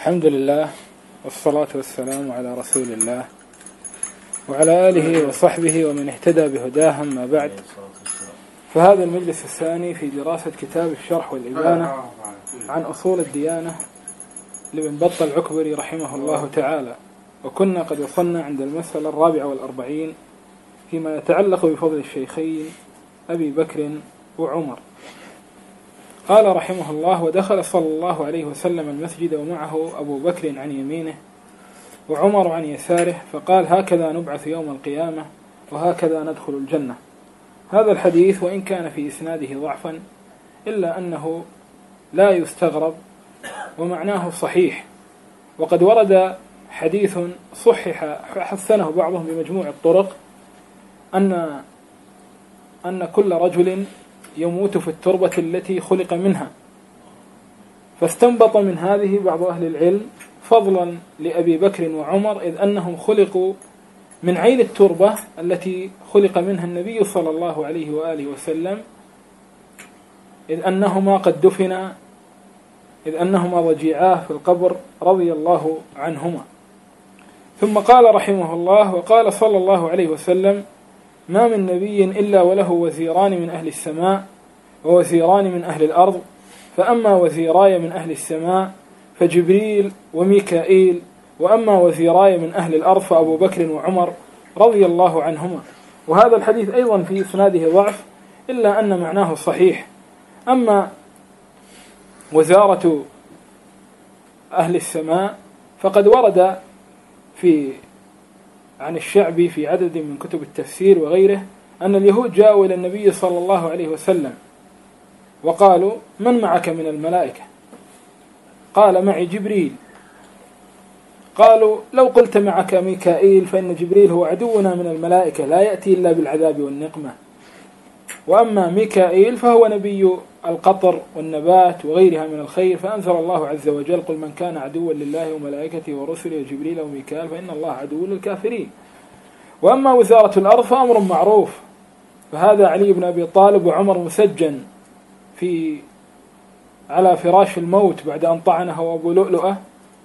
الحمد لله والصلاة والسلام على رسول الله وعلى آله وصحبه ومن اهتدى بهداه. ما بعد، فهذا المجلس الثاني في دراسة كتاب الشرح والإبانة عن أصول الديانة لابن بطة العكبري رحمه الله تعالى. وكنا قد وصلنا عند المسألة 44 فيما يتعلق بفضل الشيخين أبي بكر وعمر. قال رحمه الله: ودخل صلى الله عليه وسلم المسجد ومعه أبو بكر عن يمينه وعمر عن يساره، فقال: هكذا نبعث يوم القيامة وهكذا ندخل الجنة. هذا الحديث وإن كان في إسناده ضعفا إلا أنه لا يستغرب ومعناه صحيح. وقد ورد حديث صحح حسنه بعضهم بمجموع الطرق أن كل رجل يموت في التربة التي خلق منها، فاستنبط من هذه بعض أهل العلم فضلا لأبي بكر وعمر، إذ أنهم خلقوا من عين التربة التي خلق منها النبي صلى الله عليه وآله وسلم، إذ أنهما قد دفنا، إذ أنهما وجيعاه في القبر رضي الله عنهما. ثم قال رحمه الله: وقال صلى الله عليه وسلم: ما من نبي إلا وله وزيران من أهل السماء ووزيران من أهل الأرض، فأما وزيراي من أهل السماء فجبريل وميكائيل، وأما وزيراي من أهل الأرض فأبو بكر وعمر رضي الله عنهما. وهذا الحديث أيضا في إسناده ضعف إلا أن معناه صحيح. أما وزارة أهل السماء فقد ورد عن الشعبي في عدد من كتب التفسير وغيره أن اليهود جاءوا إلى النبي صلى الله عليه وسلم وقالوا: من معك من الملائكة؟ قال: معي جبريل. قالوا: لو قلت معك ميكائيل فإن جبريل هو عدونا من الملائكة لا يأتي إلا بالعذاب والنقمة، وأما ميكائيل فهو نبي القطر والنبات وغيرها من الخير. فأنزل الله عز وجل: قل من كان عدوا لله وملائكته ورسله وجبريل وميكائيل فإن الله عدو للكافرين. وأما وزارة الأرض فأمر معروف، فهذا علي بن أبي طالب وعمر مسجن على فراش الموت بعد أن طعنه أبو لؤلؤة.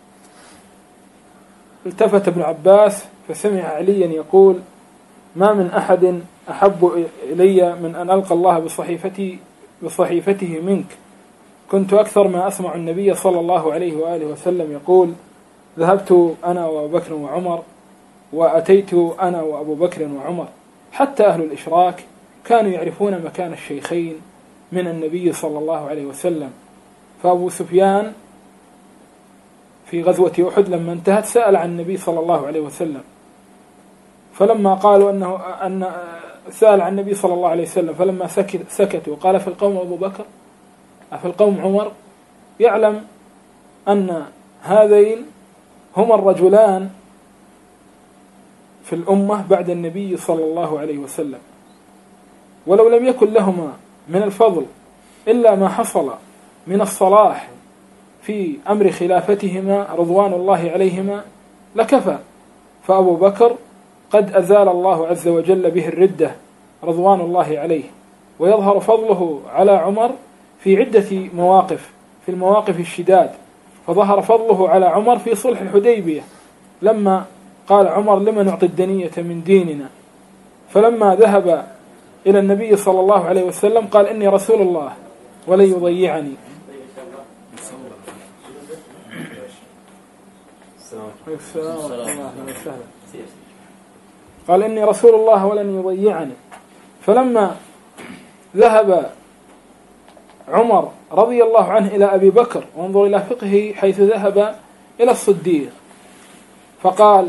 التفت ابن عباس فسمع عليا يقول: ما من أحد أحب إلي من أن ألقى الله بصحيفته منك. كنت أكثر ما أسمع النبي صلى الله عليه وآله وسلم يقول: ذهبت أنا وأبو بكر وعمر وأتيت أنا وأبو بكر وعمر. حتى أهل الإشراك كانوا يعرفون مكان الشيخين من النبي صلى الله عليه وسلم. فأبو سفيان في غزوة أحد لما انتهت سأل عن النبي صلى الله عليه وسلم، فلما قالوا أن سأل عن النبي صلى الله عليه وسلم فلما سكتوا قال: في القوم أبو بكر في القوم عمر. يعلم أن هذين هما الرجلان في الأمة بعد النبي صلى الله عليه وسلم، ولو لم يكن لهما من الفضل إلا ما حصل من الصلاح في أمر خلافتهما رضوان الله عليهما لكفى. فأبو بكر قد أزال الله عز وجل به الردة رضوان الله عليه، ويظهر فضله على عمر في عدة مواقف، في المواقف الشداد. فظهر فضله على عمر في صلح الحديبية لما قال عمر: لما نعطي الدنية من ديننا؟ فلما ذهب إلى النبي صلى الله عليه وسلم قال: إني رسول الله ولن يضيعني. قال: إني رسول الله ولن يضيعني. فلما ذهب عمر رضي الله عنه إلى أبي بكر، وانظر إلى فقهه حيث ذهب إلى الصديق، فقال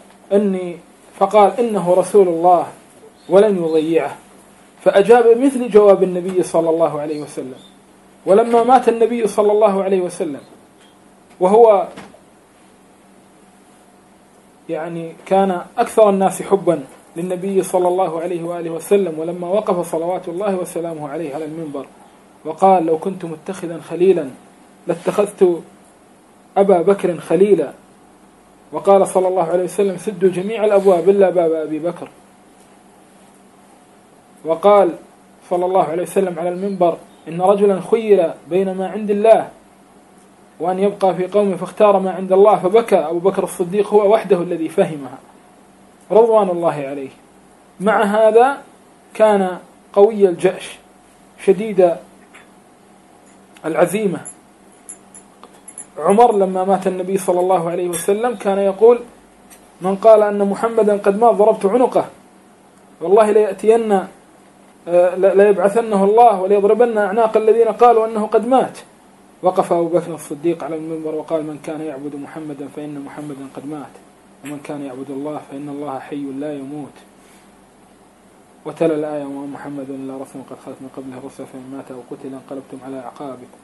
إنه رسول الله ولن يضيعه، فأجاب مثل جواب النبي صلى الله عليه وسلم. ولما مات النبي صلى الله عليه وسلم وهو كان أكثر الناس حبا للنبي صلى الله عليه وآله وسلم، ولما وقف صلوات الله وسلامه عليه على المنبر وقال: لو كنت متخذا خليلا لاتخذت أبا بكر خليلا. وقال صلى الله عليه وسلم: سدوا جميع الأبواب إلا باب أبي بكر. وقال صلى الله عليه وسلم على المنبر: إن رجلا خير بين ما عند الله وأن يبقى في قومه فاختار ما عند الله فبكى. أبو بكر الصديق هو وحده الذي فهمها رضوان الله عليه. مع هذا كان قوي الجأش شديد العزيمة. عمر لما مات النبي صلى الله عليه وسلم كان يقول: من قال أن محمدا قد مات ضربت عنقه، والله لا يبعثنه الله وليضربن أعناق الذين قالوا أنه قد مات. وقف أبو بكر الصديق على المنبر وقال: من كان يعبد محمدا فإن محمدا قد مات، ومن كان يعبد الله فإن الله حي لا يموت. وتلا الآية: وما محمد إلا رسول قد خلت من قبله الرسل فإن مات أو قتل انقلبتم على أعقابكم.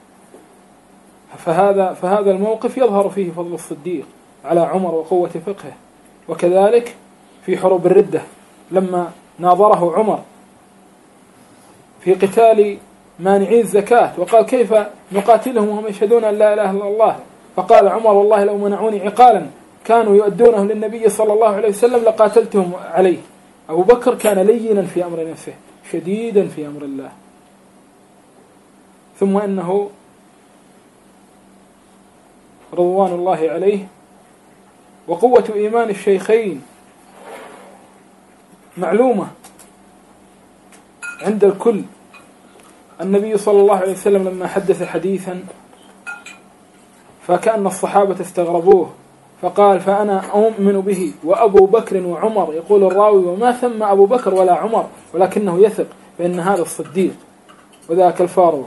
فهذا الموقف يظهر فيه فضل الصديق على عمر وقوة فقهه. وكذلك في حروب الردة لما ناظره عمر في قتال مانعي الزكاة وقال: كيف نقاتلهم وهم يشهدون أن لا إله إلا الله؟ فقال عمر: والله لو منعوني عقالا كانوا يؤدونه للنبي صلى الله عليه وسلم لقاتلتهم عليه. أبو بكر كان لينا في أمر نفسه شديدا في أمر الله. ثم أنه رضوان الله عليه وقوة إيمان الشيخين معلومة عند الكل. النبي صلى الله عليه وسلم لما حدث حديثا فكأن الصحابة استغربوه فقال: فأنا أؤمن به وأبو بكر وعمر. يقول الراوي: وما ثم أبو بكر ولا عمر، ولكنه يثق بأن هذا الصديق وذاك الفاروق.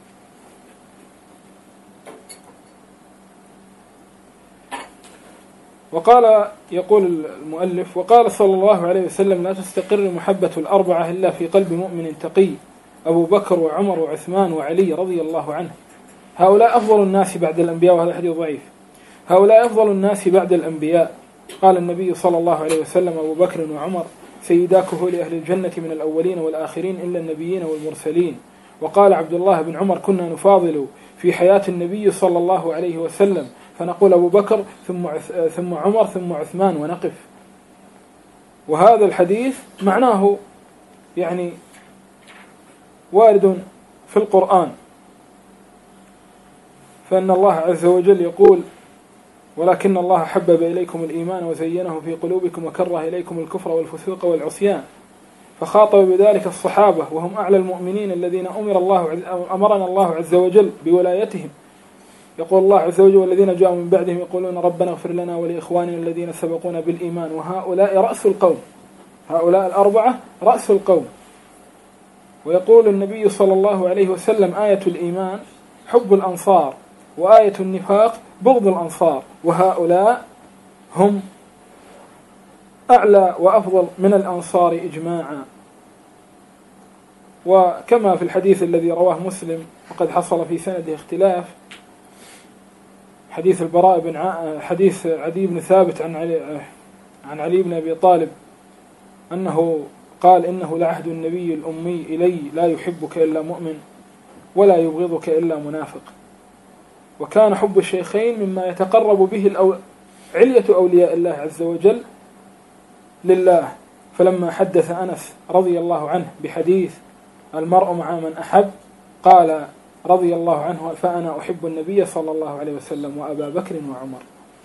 وقال يقول المؤلف: وقال صلى الله عليه وسلم: لا تستقر محبة الأربعة إلا في قلب مؤمن تقي، أبو بكر وعمر وعثمان وعلي رضي الله عنه. هؤلاء أفضل الناس بعد الأنبياء. وهذا حديث ضعيف. هؤلاء أفضل الناس بعد الأنبياء. قال النبي صلى الله عليه وسلم: أبو بكر وعمر سيدا كهول أهل الجنة من الأولين والآخرين إلا النبيين والمرسلين. وقال عبد الله بن عمر: كنا نفاضل في حياة النبي صلى الله عليه وسلم فنقول أبو بكر ثم عمر ثم عثمان ونقف. وهذا الحديث معناه يعني وارد في القرآن، فإن الله عز وجل يقول: ولكن الله حبب إليكم الإيمان وزينه في قلوبكم وكره إليكم الكفر والفسوق والعصيان. فخاطب بذلك الصحابة وهم أعلى المؤمنين الذين أمرنا الله عز وجل بولايتهم. يقول الله عز وجل: والذين جاءوا من بعدهم يقولون ربنا اغفر لنا ولإخواننا الذين سبقونا بالإيمان. وهؤلاء رأس القوم، هؤلاء الأربعة رأس القوم. ويقول النبي صلى الله عليه وسلم: آية الإيمان حب الأنصار، وآية النفاق بغض الأنصار. وهؤلاء هم أعلى وأفضل من الأنصار إجماعا. وكما في الحديث الذي رواه مسلم وقد حصل في سنده اختلاف، حديث حديث عدي بن ثابت عن علي بن أبي طالب أنه قال: إنه لعهد النبي الأمي إلي لا يحبك إلا مؤمن ولا يبغضك إلا منافق. وكان حب الشيخين مما يتقرب به علية أولياء الله عز وجل لله. فلما حدث أنس رضي الله عنه بحديث المرء مع من أحب قال رضي الله عنه: فأنا أحب النبي صلى الله عليه وسلم وأبا بكر وعمر.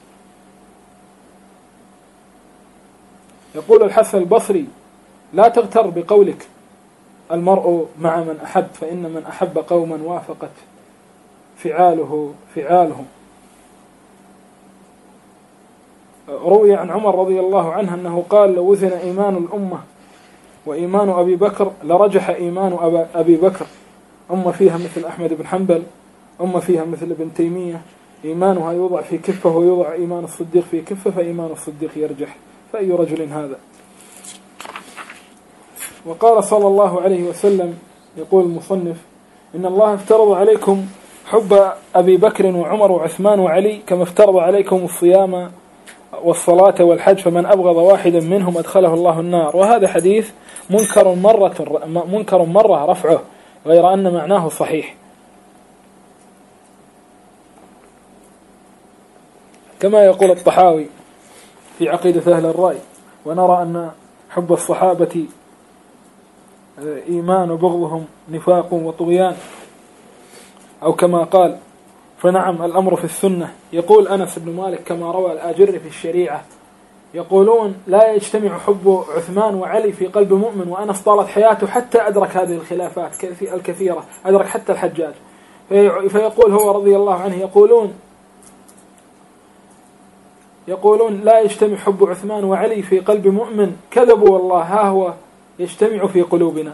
يقول الحسن البصري: لا تغتر بقولك المرء مع من أحب، فإن من أحب قوما وافقت فعالهم. روي عن عمر رضي الله عنه أنه قال: لو وزن إيمان الأمة وإيمان أبي بكر لرجح إيمان أبي بكر. أمة فيها مثل أحمد بن حنبل، أمة فيها مثل ابن تيمية، إيمانها يوضع في كفة ويوضع إيمان الصديق في كفة، فإيمان الصديق يرجح. فأي رجل هذا؟ وقال صلى الله عليه وسلم، يقول المصنف: إن الله افترض عليكم حب أبي بكر وعمر وعثمان وعلي كما افترض عليكم الصيام والصلاة والحج، فمن أبغض واحدا منهم أدخله الله النار. وهذا حديث منكر مرة رفعه، غير أن معناه صحيح. كما يقول الطحاوي في عقيدة أهل الرأي: ونرى أن حب الصحابة إيمان وبغضهم نفاق وطغيان. أو كما قال: فنعم الأمر في السنة. يقول أنس بن مالك كما روى الآجري في الشريعة، يقولون لا يجتمع حب عثمان وعلي في قلب مؤمن، وأنس طالت حياته حتى أدرك هذه الخلافات الكثيرة، أدرك حتى الحجاج. فيقول هو رضي الله عنه، يقولون لا يجتمع حب عثمان وعلي في قلب مؤمن، كذبوا والله، ها هو يجتمع في قلوبنا.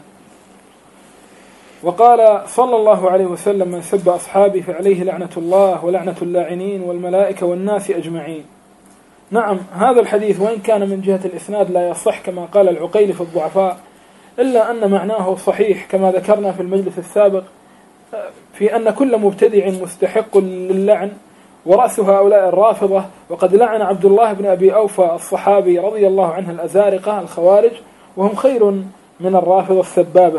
وقال صلى الله عليه وسلم: من سب أصحابي فعليه لعنة الله ولعنة اللاعنين والملائكة والناس أجمعين. نعم هذا الحديث وإن كان من جهة الإسناد لا يصح كما قال العقيلي في الضعفاء، إلا أن معناه صحيح كما ذكرنا في المجلس السابق، في أن كل مبتدع مستحق للعن، ورأس هؤلاء الرافضة. وقد لعن عبد الله بن أبي أوفى الصحابي رضي الله عنه الأزارقة الخوارج، وهم خير من الرافضة السبابة.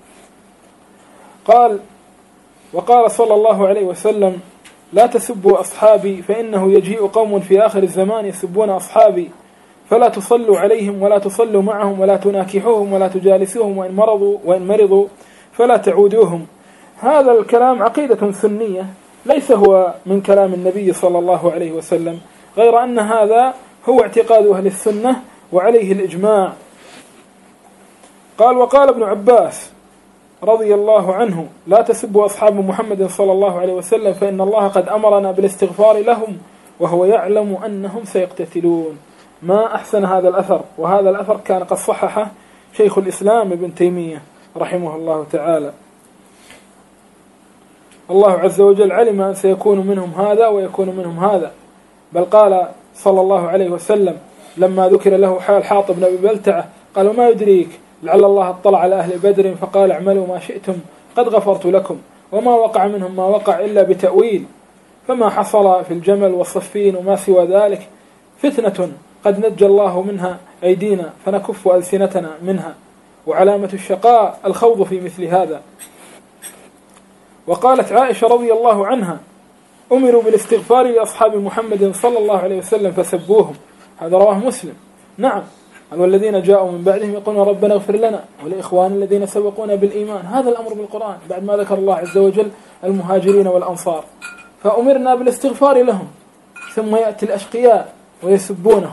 وقال صلى الله عليه وسلم: لا تسبوا أصحابي فإنه يجيء قوم في آخر الزمان يسبون أصحابي، فلا تصلوا عليهم ولا تصلوا معهم ولا تناكحوهم ولا تجالسوهم، وإن مرضوا فلا تعودوهم. هذا الكلام عقيدة سنية، ليس هو من كلام النبي صلى الله عليه وسلم، غير أن هذا هو اعتقاد أهل السنة وعليه الإجماع. وقال ابن عباس رضي الله عنه: لا تسبوا أصحاب محمد صلى الله عليه وسلم فإن الله قد أمرنا بالاستغفار لهم وهو يعلم أنهم سيقتتلون. ما أحسن هذا الأثر، وهذا الأثر كان قد صححه شيخ الإسلام ابن تيمية رحمه الله تعالى. الله عز وجل علم أن سيكون منهم هذا ويكون منهم هذا، بل قال صلى الله عليه وسلم لما ذكر له حال حاطب بن أبي بلتعة قال: وما يدريك لعل الله اطلع على أهل بدر فقال: اعملوا ما شئتم قد غفرت لكم، وما وقع منهم ما وقع إلا بتأويل، فما حصل في الجمل والصفين وما سوى ذلك فتنة قد نجى الله منها أيدينا فنكف ألسنتنا منها، وعلامة الشقاء الخوض في مثل هذا. وقالت عائشة رضي الله عنها: أمروا بالاستغفار لأصحاب محمد صلى الله عليه وسلم فسبوهم. هذا رواه مسلم. نعم، والذين جاءوا من بعدهم يقولون ربنا اغفر لنا ولإخوان الذين سبقونا بالإيمان. هذا الأمر بالقرآن بعد ما ذكر الله عز وجل المهاجرين والأنصار، فأمرنا بالاستغفار لهم، ثم يأتي الأشقياء ويسبونهم.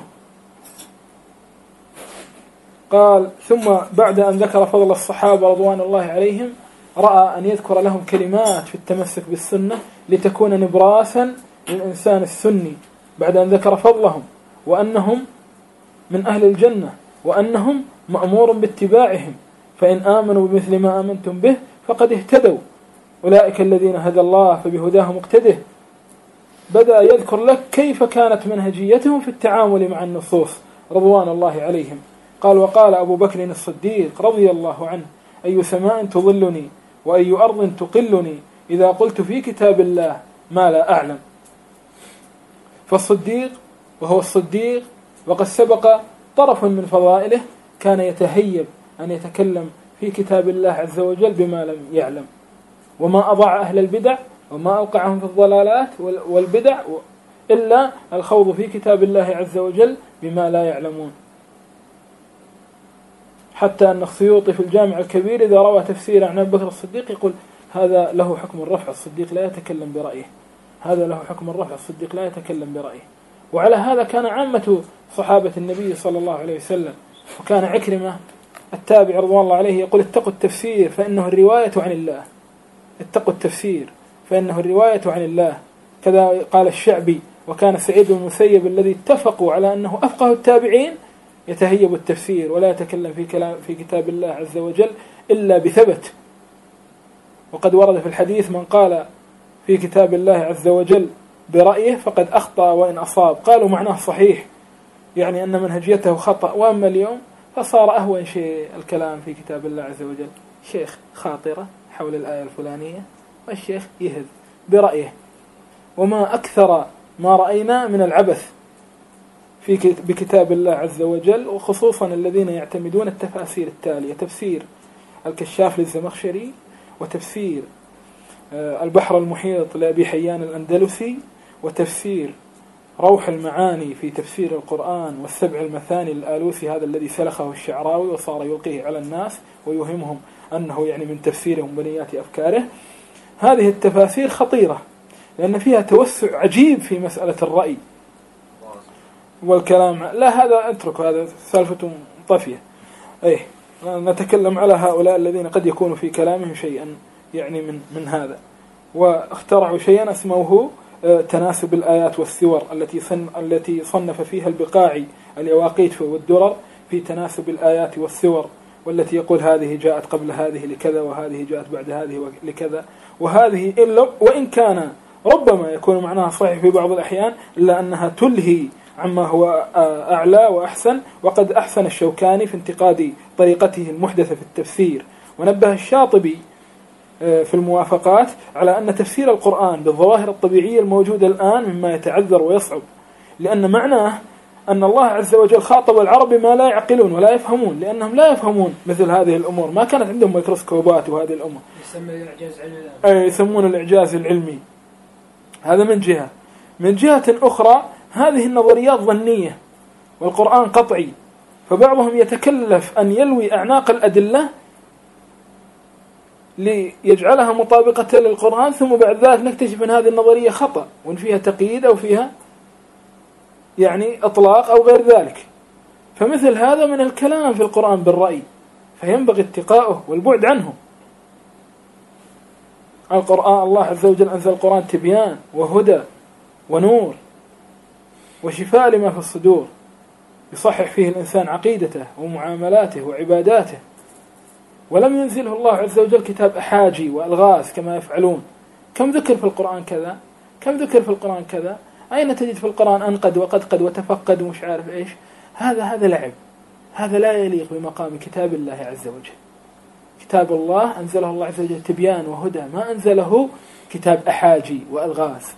قال: ثم بعد أن ذكر فضل الصحابة رضوان الله عليهم رأى أن يذكر لهم كلمات في التمسك بالسنة لتكون نبراسا للإنسان السني، بعد أن ذكر فضلهم وأنهم من أهل الجنة وأنهم مأمور باتباعهم، فإن آمنوا بمثل ما آمنتم به فقد اهتدوا، أولئك الذين هدى الله فبهداه مقتده. بدأ يذكر لك كيف كانت منهجيتهم في التعامل مع النصوص رضوان الله عليهم. قال: وقال أبو بكر الصديق رضي الله عنه: أي سماء تظلني وأي أرض تقلني إذا قلت في كتاب الله ما لا أعلم. فالصديق وهو الصديق وقد سبق طرف من فضائله كان يتهيب أن يتكلم في كتاب الله عز وجل بما لم يعلم، وما أضاع أهل البدع وما أوقعهم في الضلالات والبدع إلا الخوض في كتاب الله عز وجل بما لا يعلمون. حتى أن السيوطي في الجامع الكبير إذا روى تفسير عن أبي بكر الصديق يقول: هذا له حكم الرفع، الصديق لا يتكلم برأيه، هذا له حكم الرفع، الصديق لا يتكلم برأيه. وعلى هذا كان عامة صحابة النبي صلى الله عليه وسلم. وكان عكرمة التابع رضوان الله عليه يقول: اتقوا التفسير فإنه الرواية عن الله، اتقوا التفسير فإنه الرواية عن الله. كذا قال الشعبي. وكان سعيد بن المسيب الذي اتفقوا على أنه أفقه التابعين يتهيب التفسير ولا يتكلم في كتاب الله عز وجل إلا بثبت. وقد ورد في الحديث: من قال في كتاب الله عز وجل برأيه فقد أخطأ وإن أصاب. قالوا معناه صحيح، يعني أن منهجيته خطأ. وأما اليوم فصار أهون شيء الكلام في كتاب الله عز وجل، شيخ خاطرة حول الآية الفلانية والشيخ يهد برأيه. وما أكثر ما رأينا من العبث بكتاب الله عز وجل، وخصوصا الذين يعتمدون التفاسير التالية: تفسير الكشاف للزمخشري، وتفسير البحر المحيط لأبي حيان الأندلسي، وتفسير روح المعاني في تفسير القرآن، والسبع المثاني الآلوسي هذا الذي سلخه الشعراوي وصار يلقيه على الناس ويوهمهم أنه يعني من تفسيرهم بنيات أفكاره. هذه التفاسير خطيرة، لأن فيها توسع عجيب في مسألة الرأي والكلام. لا هذا اترك، هذا سالفة طفية. أيه نتكلم على هؤلاء الذين قد يكون في كلامهم شيئا يعني من هذا، واخترعوا شيئا اسموه تناسب الآيات والسور التي صنف فيها البقاعي اليواقيت والدرر في تناسب الآيات والسور، والتي يقول هذه جاءت قبل هذه لكذا وهذه جاءت بعد هذه لكذا، وهذه إلا وإن كان ربما يكون معناها صحيح في بعض الأحيان إلا أنها تلهي عما هو أعلى وأحسن. وقد أحسن الشوكاني في انتقاد طريقته المحدثة في التفسير، ونبه الشاطبي في الموافقات على أن تفسير القرآن بالظواهر الطبيعية الموجودة الآن مما يتعذر ويصعب، لأن معناه أن الله عز وجل خاطب العرب ما لا يعقلون ولا يفهمون، لأنهم لا يفهمون مثل هذه الأمور، ما كانت عندهم ميكروسكوبات وهذه الأمور، يسمون الإعجاز العلمي. هذا من جهة. من جهة أخرى هذه النظريات ظنية والقرآن قطعي، فبعضهم يتكلف أن يلوي أعناق الأدلة ليجعلها مطابقة للقرآن، ثم بعد ذلك نكتشف أن هذه النظرية خطأ وأن فيها تقييد أو فيها يعني إطلاق أو غير ذلك. فمثل هذا من الكلام في القرآن بالرأي، فينبغي اتقاؤه والبعد عنه. القرآن الله عز وجل أنزل القرآن تبيان وهدى ونور وشفاء لما في الصدور، يصحح فيه الإنسان عقيدته ومعاملاته وعباداته. ولم ينزله الله عز وجل كتاب أحاجي وألغاز كما يفعلون. كم ذكر في القرآن كذا، كم ذكر في القرآن كذا، أين تجد في القرآن أنقد وقد وتفقد ومش عارف إيش. هذا لعب، هذا لا يليق بمقام كتاب الله عز وجل. كتاب الله أنزله الله عز وجل تبيان وهدى، ما أنزله كتاب أحاجي وألغاز.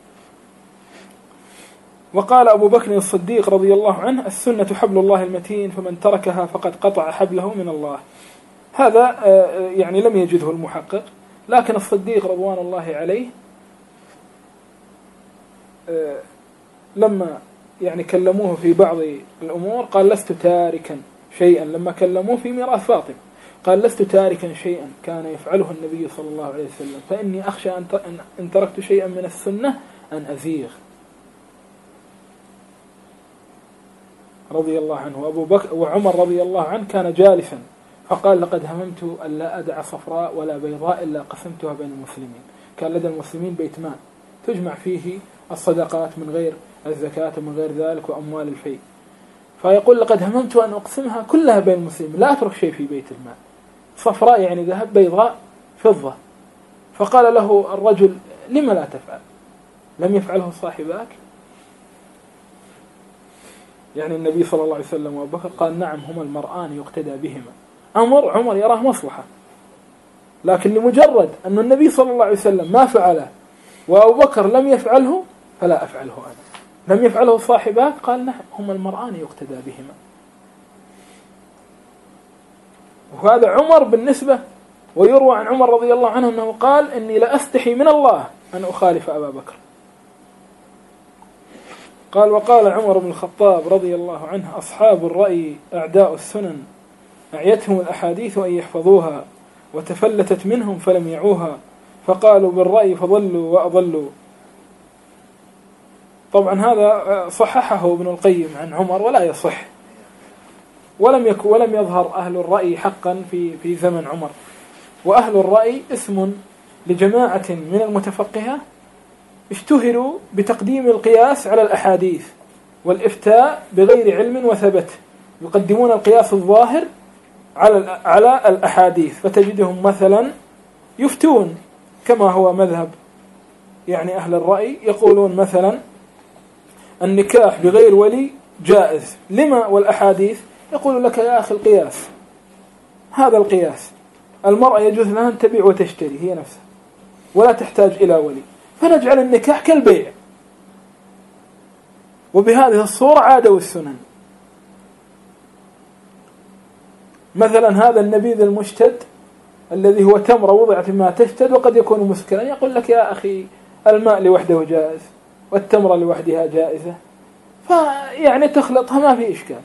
وقال أبو بكر الصديق رضي الله عنه: السنة حبل الله المتين، فمن تركها فقد قطع حبله من الله. هذا يعني لم يجده المحقق، لكن الصديق رضوان الله عليه لما يعني كلموه في بعض الأمور قال: لست تاركا شيئا. لما كلموه في ميراث فاطمة قال: لست تاركا شيئا كان يفعله النبي صلى الله عليه وسلم، فإني أخشى أن تركت شيئا من السنة أن أزيغ. رضي الله عنه. وأبو بكر وعمر رضي الله عنه كان جالسا فقال: لقد هممت أن لا أدع صفراء ولا بيضاء إلا قسمتها بين المسلمين. كان لدى المسلمين بيت مال تجمع فيه الصدقات من غير الزكاة ومن غير ذلك وأموال الفيء، فيقول: لقد هممت أن أقسمها كلها بين المسلمين، لا أترك شيء في بيت المال، صفراء يعني ذهب، بيضاء فضة. فقال له الرجل: لما لا تفعل؟ لم يفعله صاحباك؟ يعني النبي صلى الله عليه وسلم وأبو بكر قال: نعم، هما المرآن يقتدى بهما. عمر يراه مصلحة، لكن لمجرد أن النبي صلى الله عليه وسلم ما فعله وأبو بكر لم يفعله فلا أفعله أنا. لم يفعله صاحباك؟ قال: نعم، هما المرآن يقتدى بهما. وهذا عمر بالنسبة. ويروى عن عمر رضي الله عنه أنه قال: إني لأستحي من الله أن أخالف أبا بكر. قال: وقال عمر بن الخطاب رضي الله عنه: أصحاب الرأي أعداء السنن، أعيتهم الأحاديث أن يحفظوها وتفلتت منهم فلم يعوها، فقالوا بالرأي فضلوا وأضلوا. طبعا هذا صححه ابن القيم عن عمر ولا يصح، ولم يظهر أهل الرأي حقا في زمن عمر. وأهل الرأي اسم لجماعة من المتفقهة اشتهروا بتقديم القياس على الأحاديث والإفتاء بغير علم وثبت، يقدمون القياس الظاهر على الأحاديث. فتجدهم مثلا يفتون كما هو مذهب يعني أهل الرأي، يقولون مثلا النكاح بغير ولي جائز، لما؟ والأحاديث يقول لك: يا أخي القياس هذا القياس، المرأة يجوز لها أن تبيع وتشتري هي نفسها ولا تحتاج إلى ولي، فنجعل النكاح كالبيع. وبهذه الصورة عادوا السنن. مثلا هذا النبيذ المشتد الذي هو تمرة وضعت ما تشتد وقد يكون مسكرا، يقول لك: يا أخي الماء لوحده جائز والتمرة لوحدها جائزة، فيعني تخلطها ما في إشكال.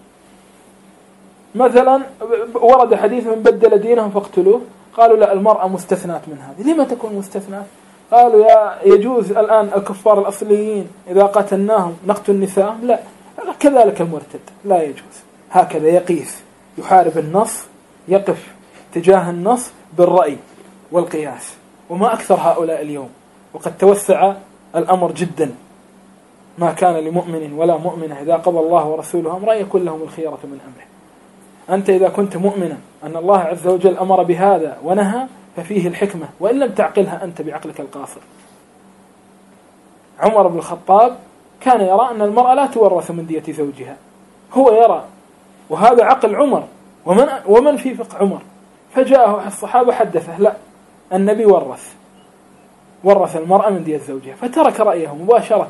مثلا ورد حديث: من بدل دينهم فاقتلوه، قالوا: لا، المرأة مستثنات من هذه. لما تكون مستثنات؟ قالوا يجوز الآن الكفار الأصليين إذا قتلناهم نقتل نساءهم؟ لا، كذلك المرتد لا يجوز. هكذا يقيس، يحارب النص، يقف تجاه النص بالرأي والقياس. وما أكثر هؤلاء اليوم، وقد توسع الأمر جدا. ما كان لمؤمن ولا مؤمنة إذا قضى الله ورسوله أمرا يكون لهم الخيرة من أمره. أنت إذا كنت مؤمنا أن الله عز وجل أمر بهذا ونهى ففيه الحكمة، وإن لم تعقلها أنت بعقلك القاصر. عمر بن الخطاب كان يرى أن المرأة لا تورث من دية زوجها، هو يرى، وهذا عقل عمر ومن في فقه عمر. فجاءه الصحابة حدثه لا، النبي ورث المرأة من دية زوجها، فترك رأيه مباشرة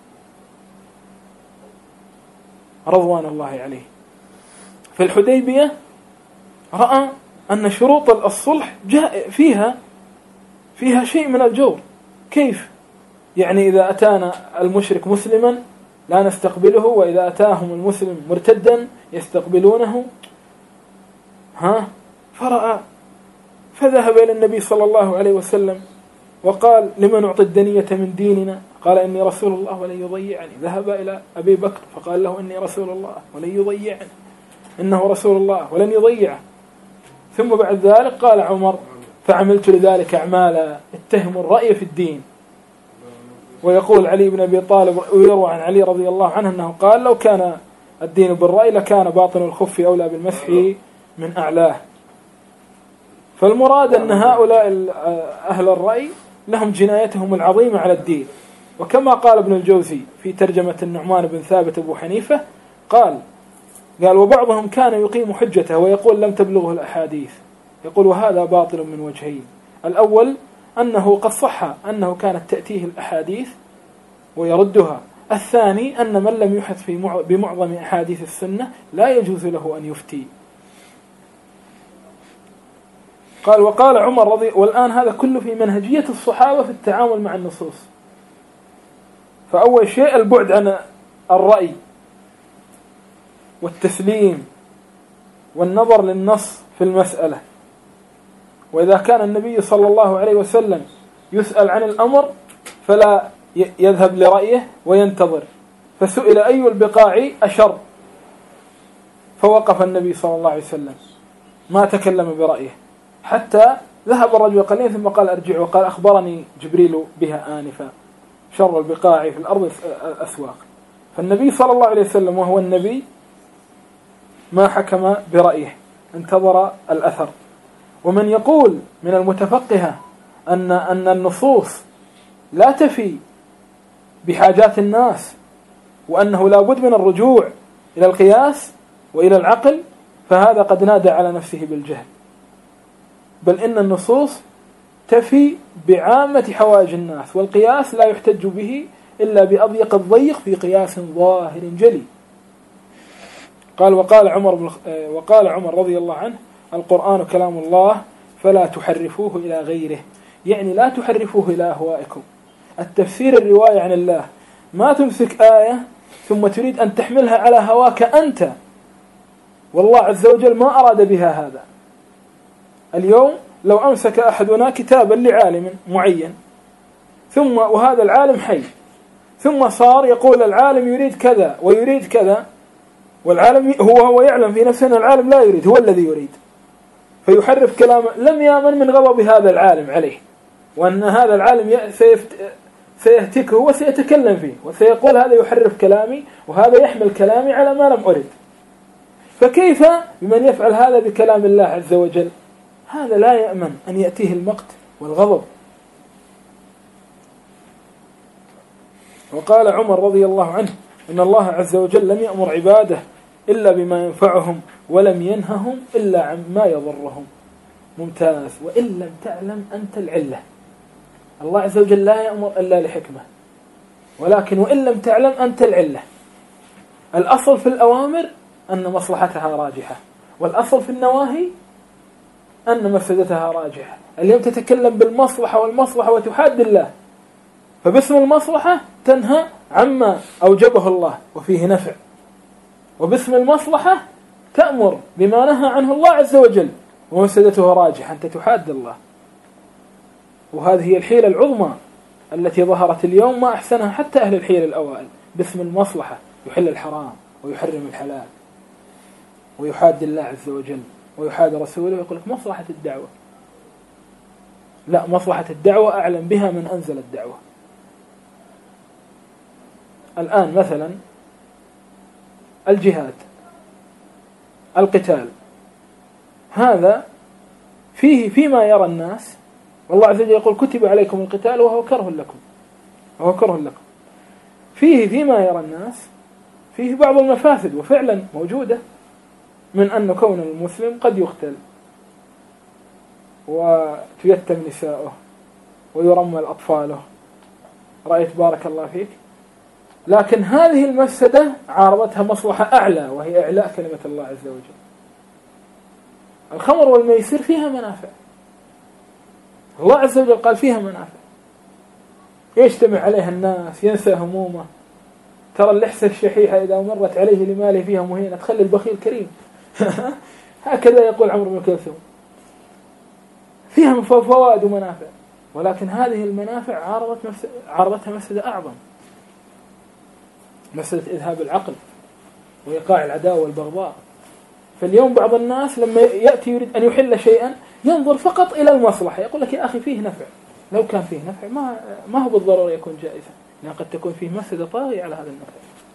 رضوان الله عليه. في الحديبية رأى أن شروط الصلح جاء فيها شيء من الجور. كيف؟ يعني إذا أتانا المشرك مسلما لا نستقبله، وإذا أتاهم المسلم مرتدا يستقبلونه. فرأى، فذهب إلى النبي صلى الله عليه وسلم وقال: لمن أعطي الدنية من ديننا؟ قال: إني رسول الله ولن يضيعني. ذهب إلى أبي بكر فقال له: إني رسول الله ولن يضيعني، إنه رسول الله ولن يضيعه. ثم بعد ذلك قال عمر: فعملت لذلك أعمالا اتهم الرأي في الدين. ويقول علي بن أبي طالب، ويروى عن علي رضي الله عنه أنه قال: لو كان الدين بالرأي لكان باطن الخف أولى بالمسح من أعلاه. فالمراد أن هؤلاء أهل الرأي لهم جنايتهم العظيمة على الدين. وكما قال ابن الجوزي في ترجمة النعمان بن ثابت أبو حنيفة، قال: وبعضهم كان يقيم حجته ويقول لم تبلغه الأحاديث. يقول: وهذا باطل من وجهين. الأول أنه قد صح أنه كانت تأتيه الأحاديث ويردها. الثاني أن من لم يحث بمعظم أحاديث السنة لا يجوز له أن يفتي. قال: وقال عمر والآن هذا كله في منهجية الصحابة في التعامل مع النصوص. فأول شيء البعد عن الرأي والتسليم والنظر للنص في المسألة. وإذا كان النبي صلى الله عليه وسلم يسأل عن الأمر فلا يذهب لرأيه وينتظر. فسئل: أي البقاع أشر؟ فوقف النبي صلى الله عليه وسلم ما تكلم برأيه، حتى ذهب الرجل قليلا ثم قال: أرجع. وقال: أخبرني جبريل بها آنفا، شر البقاع في الأرض الأسواق. فالنبي صلى الله عليه وسلم وهو النبي ما حكم برأيه، انتظر الأثر. ومن يقول من المتفقهة أن النصوص لا تفي بحاجات الناس، وأنه لا بد من الرجوع إلى القياس وإلى العقل، فهذا قد نادى على نفسه بالجهل. بل إن النصوص تفي بعامة حوائج الناس، والقياس لا يحتج به إلا بأضيق الضيق في قياس ظاهر جلي. قال: وقال عمر رضي الله عنه: القرآن كلام الله فلا تحرفوه إلى غيره. يعني لا تحرفوه إلى أهوائكم. التفسير الرواية عن الله، ما تمسك آية ثم تريد أن تحملها على هواك أنت، والله عز وجل ما أراد بها هذا. اليوم لو أمسك أحدنا كتابا لعالم معين وهذا العالم حي، ثم صار يقول العالم يريد كذا ويريد كذا، والعالم هو يعلم في نفسه أن العالم لا يريد، هو الذي يريد، فيحرف كلامه، لم يامن من غضب هذا العالم عليه، وأن هذا العالم سيهتكه وسيتكلم فيه وسيقول هذا يحرف كلامي وهذا يحمل كلامي على ما لم أرد. فكيف بمن يفعل هذا بكلام الله عز وجل؟ هذا لا يأمن أن يأتيه المقت والغضب. وقال عمر رضي الله عنه: إن الله عز وجل لم يأمر عباده إلا بما ينفعهم ولم ينههم إلا عما يضرهم. ممتاز. وإن لم تعلم أنت العلة. الله عز وجل لا يأمر إلا لحكمة، ولكن وإن لم تعلم أنت العلة. الأصل في الأوامر أن مصلحتها راجحة، والأصل في النواهي أن مفسدتها راجحة. اليوم تتكلم بالمصلحة والمصلحة وتحاد الله، فباسم المصلحة تنهى عما أوجبه الله وفيه نفع، وباسم المصلحة تأمر بما نهى عنه الله عز وجل ومفسدته راجحة، أنت تحاد الله. وهذه هي الحيلة العظمى التي ظهرت اليوم ما أحسنها حتى أهل الحيل الأوائل، باسم المصلحة يحل الحرام ويحرم الحلال ويحاد الله عز وجل ويحاد رسوله، ويقول لك مصلحة الدعوة. لا، مصلحة الدعوة أعلم بها من أنزل الدعوة. الآن مثلا الجهاد، القتال، هذا فيما يرى الناس، والله عز وجل يقول كتب عليكم القتال وهو كره لكم. فيما يرى الناس فيه بعض المفاسد، وفعلا موجودة، من أن كون المسلم قد يقتل وتيتم نساؤه ويرمل أطفاله، رأيت بارك الله فيك. لكن هذه المفسدة عارضتها مصلحة أعلى، وهي إعلاء كلمة الله عز وجل. الخمر والميسر فيها منافع، الله عز وجل قال فيها منافع، يجتمع عليها الناس، ينسى همومه. ترى اللحسة الشحيحة إذا مرت عليه لماله فيها مهينة تخلي البخيل كريم. هكذا يقول عمرو بن كلثوم. فيها فوائد ومنافع، ولكن هذه المنافع عارضتها مفسدة أعظم، مسألة إذهاب العقل وإيقاع العداوة والبغضاء. فاليوم بعض الناس لما يأتي يريد أن يحل شيئا ينظر فقط إلى المصلحة، يقول لك يا أخي فيه نفع، لو كان فيه نفع ما هو بالضرورة يكون جائزا، لأن قد تكون فيه مفسدة طاغية على هذا النفع.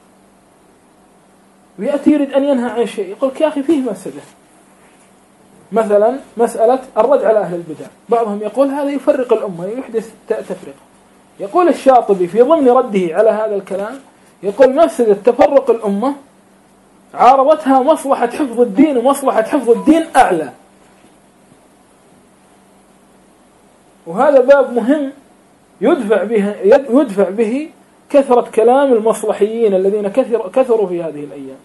ويأتي يريد أن ينهى عن شيء، يقول لك يا أخي فيه مفسدة. مثلا مسألة الرد على أهل البدع، بعضهم يقول هذا يفرق الأمة، يحدث تفرقة. يقول الشاطبي في ضمن رده على هذا الكلام، يقول مفسدة تفرق الأمة عارضتها مصلحة حفظ الدين، ومصلحة حفظ الدين أعلى. وهذا باب مهم يدفع به كثرة كلام المصلحيين الذين كثروا في هذه الأيام.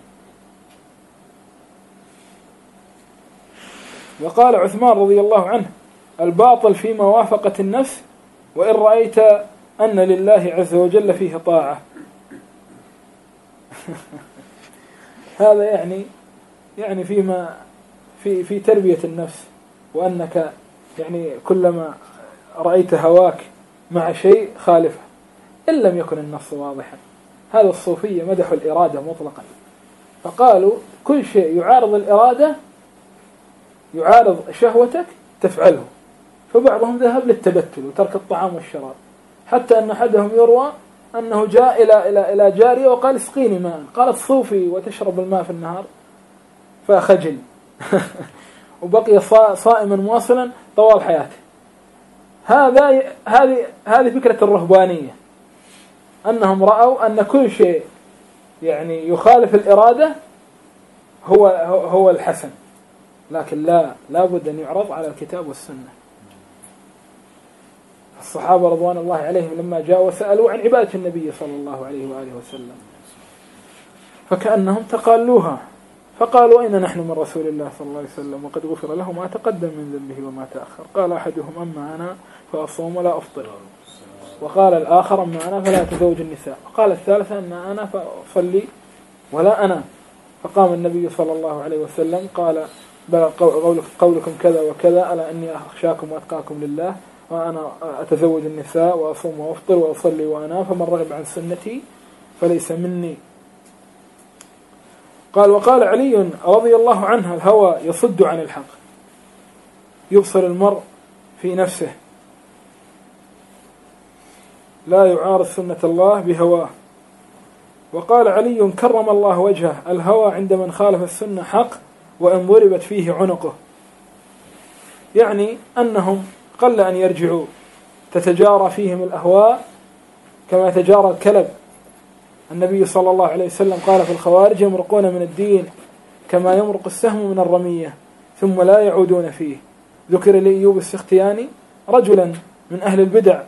وقال عثمان رضي الله عنه: الباطل فيما وافقت النفس، وإن رأيت أن لله عز وجل فيه طاعة. هذا يعني فيما في تربية النفس، وأنك يعني كلما رأيت هواك مع شيء خالفه إن لم يكن النص واضحا. هذا الصوفية مدحوا الإرادة مطلقا، فقالوا كل شيء يعارض الإرادة، يعارض شهوتك تفعله. فبعضهم ذهب للتبتل وترك الطعام والشراب، حتى أن أحدهم يروى أنه جاء إلى جارية وقال اسقيني ماء، قالت صوفي وتشرب الماء في النهار، فخجل وبقي صائما مواصلا طوال حياته. هذه فكرة الرهبانية، أنهم رأوا أن كل شيء يعني يخالف الإرادة هو الحسن، لكن لا بد أن يعرض على الكتاب والسنة. الصحابة رضوان الله عليهم لما جاءوا وسألوا عن عبادة النبي صلى الله عليه وآله وسلم، فكأنهم تقالوها، فقالوا أين نحن من رسول الله صلى الله عليه وسلم وقد غفر له ما تقدم من ذنبه وما تأخر. قال أحدهم: أما أنا فأصوم ولا أفطر. وقال الآخر: أما أنا فلا أتزوج النساء. وقال الثالث: أما أنا فأصلي ولا أنام. فقام النبي صلى الله عليه وسلم قال: بلى قولكم كذا وكذا، ألا أني أخشاكم وأتقاكم لله، وأنا أتزوج النساء وأصوم وأفطر وأصلي وأنام، فمن رغب عن سنتي فليس مني. قال: وقال علي رضي الله عنه: الهوى يصد عن الحق، يبصر المرء في نفسه، لا يعارض سنة الله بهواه. وقال علي كرم الله وجهه: الهوى عند من خالف السنة حق، وإن ضربت فيه عنقه. يعني أنهم قل أن يرجعوا، تتجارى فيهم الأهواء كما تجارى الكلب. النبي صلى الله عليه وسلم قال في الخوارج: يمرقون من الدين كما يمرق السهم من الرمية ثم لا يعودون فيه. ذكر لأيوب السختياني رجلا من أهل البدع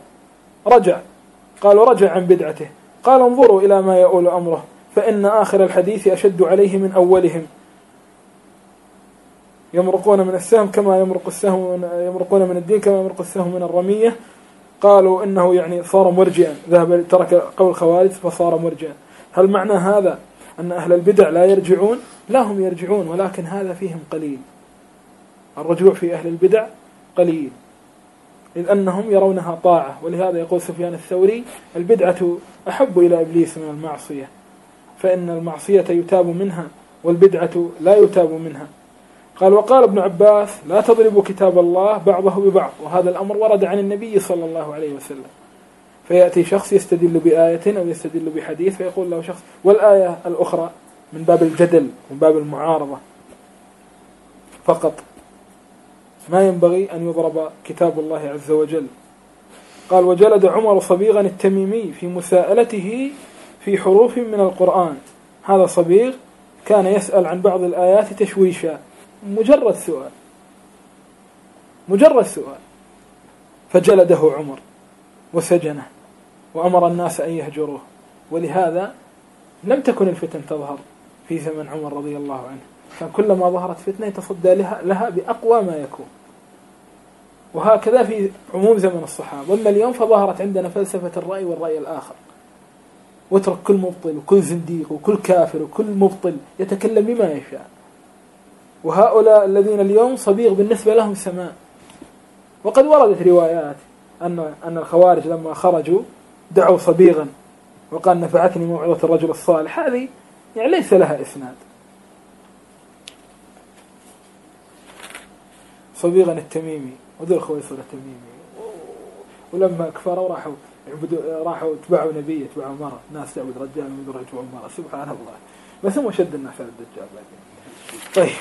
رجع عن بدعته، قال: انظروا إلى ما يؤول أمره، فإن آخر الحديث أشد عليه من أولهم. يمرقون من السهم كما يمرق السهم، يمرقون من الدين كما يمرق السهم من الرمية. قالوا إنه يعني صار مرجئا، ترك قول الخوارج فصار مرجئا. هل معنى هذا أن أهل البدع لا يرجعون؟ لا، هم يرجعون، ولكن هذا فيهم قليل. الرجوع في أهل البدع قليل. إذ أنهم يرونها طاعة. ولهذا يقول سفيان الثوري: البدعة أحب إلى إبليس من المعصية، فإن المعصية يتاب منها والبدعة لا يتاب منها. قال: وقال ابن عباس: لا تضربوا كتاب الله بعضه ببعض. وهذا الأمر ورد عن النبي صلى الله عليه وسلم. فيأتي شخص يستدل بآية أو يستدل بحديث فيقول له شخص: والآية الأخرى، من باب الجدل من باب المعارضة فقط. ما ينبغي أن يضرب كتاب الله عز وجل. قال: وجلد عمر صبيغا التميمي في مساءلته في حروف من القرآن. هذا صبيغ كان يسأل عن بعض الآيات تشويشا، مجرد سؤال، فجلده عمر وسجنه وأمر الناس أن يهجروه. ولهذا لم تكن الفتن تظهر في زمن عمر رضي الله عنه، كان كلما ظهرت فتنة يتصدى لها بأقوى ما يكون. وهكذا في عموم زمن الصحابة. أما اليوم فظهرت عندنا فلسفة الرأي والرأي الآخر، واترك كل مبطل وكل زنديق وكل كافر وكل مبطل يتكلم بما يشاء. وهؤلاء الذين اليوم صبيغ بالنسبة لهم سماء. وقد وردت روايات أن الخوارج لما خرجوا دعوا صبيغا وقال: نفعتني موعظة الرجل الصالح. هذه يعني ليس لها إسناد. صبيغا التميمي وذو الخويصر التميمي، ولما كفروا راحوا اتبعوا نبي، اتبعوا مرة. ناس تعبد رجال من يتبعوا مرة. سبحان الله. بس هم شد الناس على الدجال. طيب.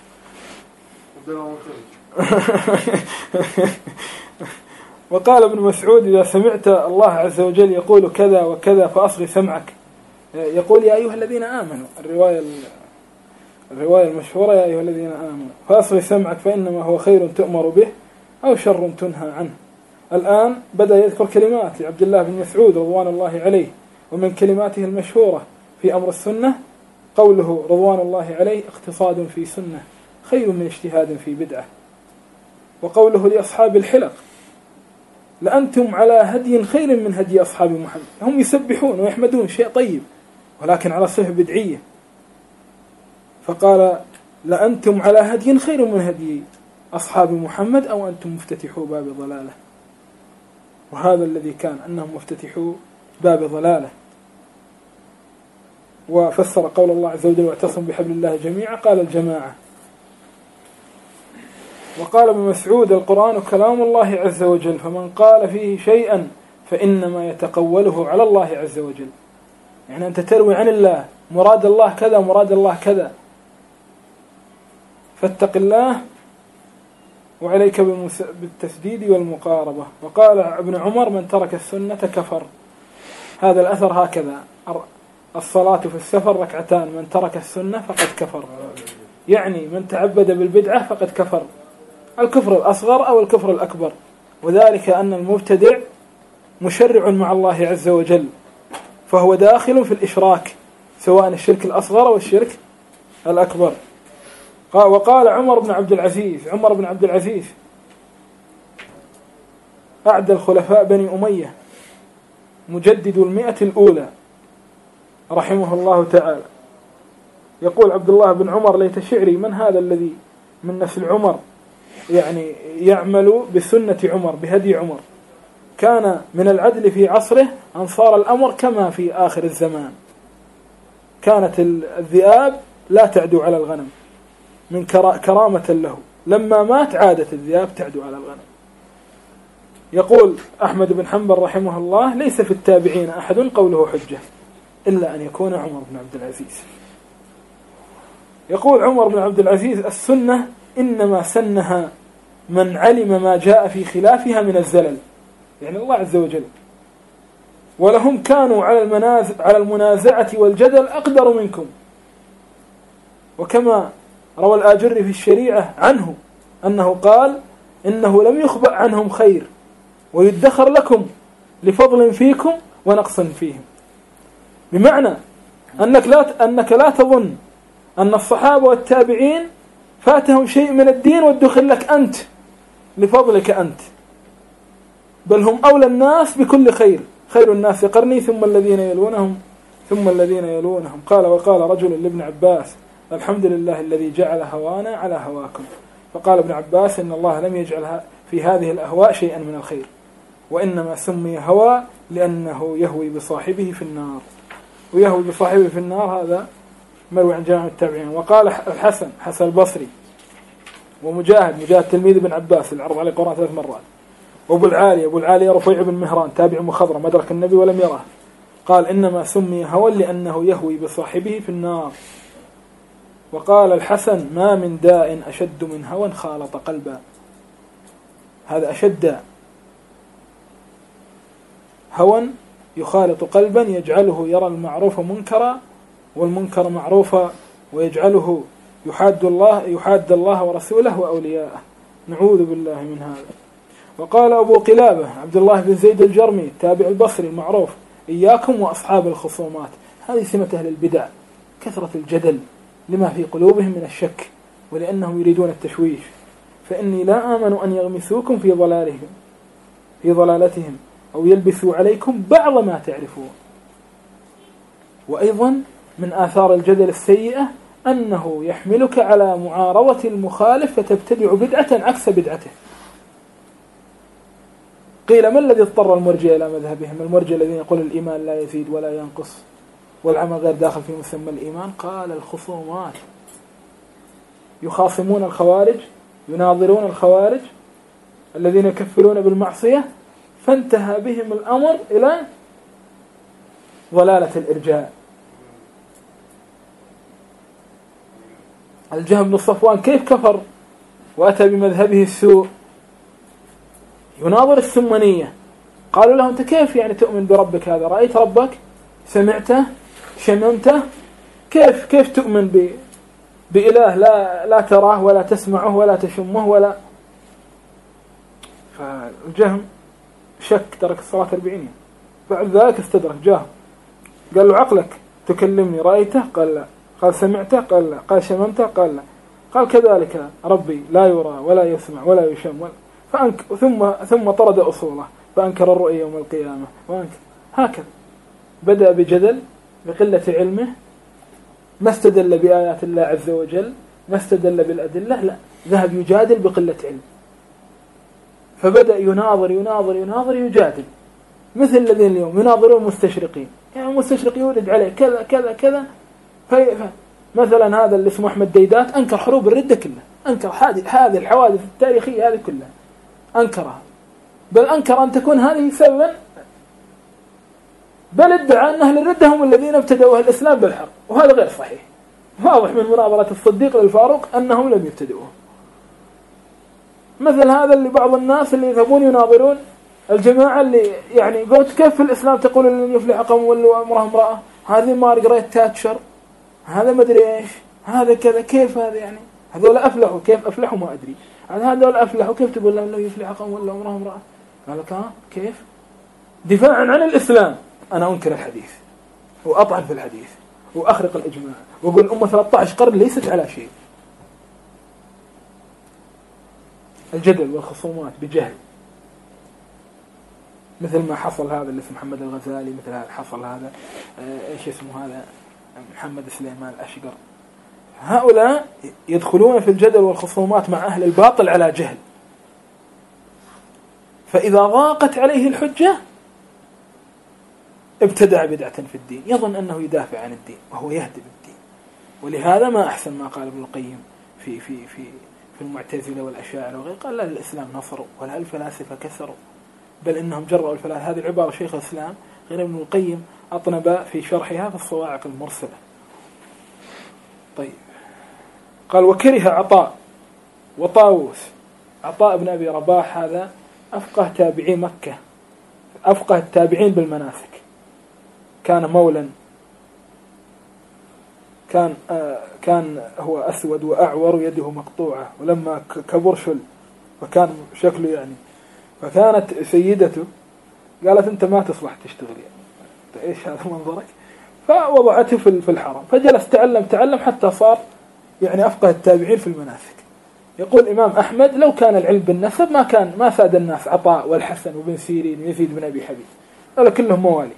وقال ابن مسعود: إذا سمعت الله عز وجل يقول كذا وكذا فأصغي سمعك. يقول: يا أيها الذين آمنوا، الرواية المشهورة: يا أيها الذين آمنوا فأصغي سمعك فإنما هو خير تؤمر به أو شر تنهى عنه. الآن بدأ يذكر كلمات لعبد الله بن مسعود رضوان الله عليه، ومن كلماته المشهورة في أمر السنة قوله رضوان الله عليه: اقتصاد في سنة خير من اجتهاد في بدعة. وقوله لأصحاب الحلق: لأنتم على هدي خير من هدي أصحاب محمد. هم يسبحون ويحمدون، شيء طيب، ولكن على صفة بدعية. فقال: لأنتم على هدي خير من هدي أصحاب محمد أو أنتم مفتتحوا باب ضلالة. وهذا الذي كان، أنهم مفتتحوا باب ضلالة. وفسر قول الله عز وجل: واعتصم بحبل الله جميعا، قال الجماعة. وقال ابن مسعود: القرآن كلام الله عز وجل، فمن قال فيه شيئا فإنما يتقوله على الله عز وجل. يعني أنت تروي عن الله مراد الله كذا مراد الله كذا، فاتق الله وعليك بالتسديد والمقاربة. وقال ابن عمر: من ترك السنة كفر. هذا الأثر هكذا: الصلاة في السفر ركعتان، من ترك السنة فقد كفر. يعني من تعبد بالبدعة فقد كفر، الكفر الأصغر أو الكفر الأكبر. وذلك أن المبتدع مشرع مع الله عز وجل، فهو داخل في الإشراك، سواء الشرك الأصغر أو الشرك الأكبر. وقال عمر بن عبد العزيز أعدى الخلفاء بني أمية، مجدد 100 الأولى رحمه الله تعالى، يقول عبد الله بن عمر: ليت شعري من هذا الذي من نسل عمر يعني يعمل بسنة عمر بهدي عمر. كان من العدل في عصره أن صار الأمر كما في آخر الزمان. كانت الذئاب لا تعدو على الغنم من كرامة له، لما مات عادت الذئاب تعدو على الغنم. يقول أحمد بن حنبل رحمه الله: ليس في التابعين أحد قوله حجة إلا أن يكون عمر بن عبد العزيز. يقول عمر بن عبد العزيز: السنة إنما سنها من علم ما جاء في خلافها من الزلل، يعني الله عز وجل، ولهم كانوا على المنازعة والجدل أقدر منكم. وكما روى الآجري في الشريعة عنه أنه قال: إنه لم يخبأ عنهم خير ويدخر لكم لفضل فيكم ونقص فيهم. بمعنى أنك لا تظن أن الصحابة والتابعين فاتهم شيء من الدين وادخر لك أنت لفضلك أنت، بل هم أولى الناس بكل خير. خير الناس قرني ثم الذين يلونهم ثم الذين يلونهم. وقال رجل لابن عباس: الحمد لله الذي جعل هوانا على هواكم. فقال ابن عباس: إن الله لم يجعل في هذه الأهواء شيئا من الخير، وإنما سمي هوى لأنه يهوي بصاحبه في النار. ويهوي بصاحبه في النار هذا مروي عن جامع التابعين. وقال الحسن البصري ومجاهد تلميذ ابن عباس اللي عرض عليه القرآن 3 مرات، وابو العالي رفيع بن مهران تابع مخضرم أدرك النبي ولم يره، قال إنما سمي هوى لأنه يهوي بصاحبه في النار. وقال الحسن ما من داء أشد من هوى خالط قلبا، هذا أشد هوى يخالط قلبا يجعله يرى المعروف منكرا والمنكر معروفا، ويجعله يحاد الله ورسوله وأولياءه، نعوذ بالله من هذا. وقال أبو قلابة عبد الله بن زيد الجرمي تابع البصري المعروف إياكم وأصحاب الخصومات، هذه سمة أهل البدع، كثرة الجدل لما في قلوبهم من الشك ولأنهم يريدون التشويش، فإني لا آمن أن يغمسوكم في ضلالتهم أو يلبسوا عليكم بعض ما تعرفون. وأيضا من آثار الجدل السيئة أنه يحملك على معارضة المخالف فتبتدع بدعة عكس بدعته. قيل ما الذي اضطر المرجئة إلى مذهبهم؟ المرجئة الذين يقول الإيمان لا يزيد ولا ينقص والعمل غير داخل في مسمى الإيمان. قال الخصومات، يخاصمون الخوارج، يناظرون الخوارج الذين يكفرون بالمعصية، فانتهى بهم الأمر إلى ضلالة الإرجاء. الجهم بن صفوان كيف كفر وأتى بمذهبه السوء؟ يناظر السمنية، قالوا له أنت كيف يعني تؤمن بربك هذا؟ رأيت ربك؟ سمعته؟ شممته؟ كيف تؤمن بإله لا تراه ولا تسمعه ولا تشمه ولا؟ فالجهم شك، ترك الصلاة 40. بعد ذلك استدرك جاهم، قال له عقلك تكلمني، رأيته؟ قال لا. قال سمعته؟ قال لا. قال شممته؟ قال لا. قال كذلك ربي لا يرى ولا يسمع ولا يشم ثم طرد أصوله فأنكر الرؤية يوم القيامة هكذا بدأ بجدل بقلة علمه، ما استدل بآيات الله عز وجل، ما استدل بالأدلة، لا، ذهب يجادل بقلة علم، فبدأ يناظر يجادل، مثل الذين اليوم يناظرون مستشرقين، يعني مستشرق يورد عليه كذا كذا كذا. مثلا هذا اللي اسمه أحمد ديدات أنكر حروب الردة كلها، أنكر هذه الحوادث التاريخية هذه كلها أنكرها، بل أنكر أن تكون هذه سببا، بل ادعى أن أهل الردة هم الذين ابتدأوا الإسلام بالحرب، وهذا غير صحيح. واضح من مناظرة الصديق للفاروق أنهم لم يبتدئوه. مثل هذا اللي بعض الناس اللي يذهبون يناظرون الجماعة اللي يعني قلت كيف في الإسلام تقول لن يفلح قوم ولوا أمرها امرأة، هذه مارغريت تاتشر، هذا ما أدري إيش، هذا كذا، كيف هذا يعني؟ هذول أفلحوا، كيف أفلحوا ما أدري، هذول أفلحوا كيف تقول لن يفلح قوم ولوا أمرها امرأة؟ قال لك كيف؟ دفاعا عن الإسلام أنا أنكر الحديث وأطعن في الحديث وأخرق الإجماع وأقول الأمة 13 قرن ليست على شيء. الجدل والخصومات بجهل، مثل ما حصل هذا اللي اسمه محمد الغزالي، مثل هذا حصل هذا ايش اسمه هذا محمد سليمان الأشقر. هؤلاء يدخلون في الجدل والخصومات مع أهل الباطل على جهل، فإذا ضاقت عليه الحجة ابتدع بدعة في الدين، يظن أنه يدافع عن الدين وهو يهدم الدين. ولهذا ما أحسن ما قال ابن القيم في المعتزلة والأشاعرة وغيره، قال لا الإسلام نصروا ولا الفلاسفة كسروا، بل إنهم جرأوا الفلاسفة. هذه العبارة شيخ الإسلام غير ابن القيم أطنب في شرحها في الصواعق المرسلة. طيب، قال وكره عطاء وطاووس. عطاء بن أبي رباح هذا أفقه تابعي مكة، أفقه التابعين بالمناسك، كان مولا، كان هو أسود وأعور ويده مقطوعة، ولما كبر شل فكان شكله يعني، فكانت سيدته قالت أنت ما تصلح تشتغل يعني، إيش هذا منظرك؟ فوضعته في الحرم، فجلس تعلم حتى صار يعني أفقه التابعين في المناسك. يقول الإمام أحمد لو كان العلم بالنسب ما ساد الناس عطاء والحسن وبن سيرين ويزيد بن أبي حبيب، هذا كلهم موالي.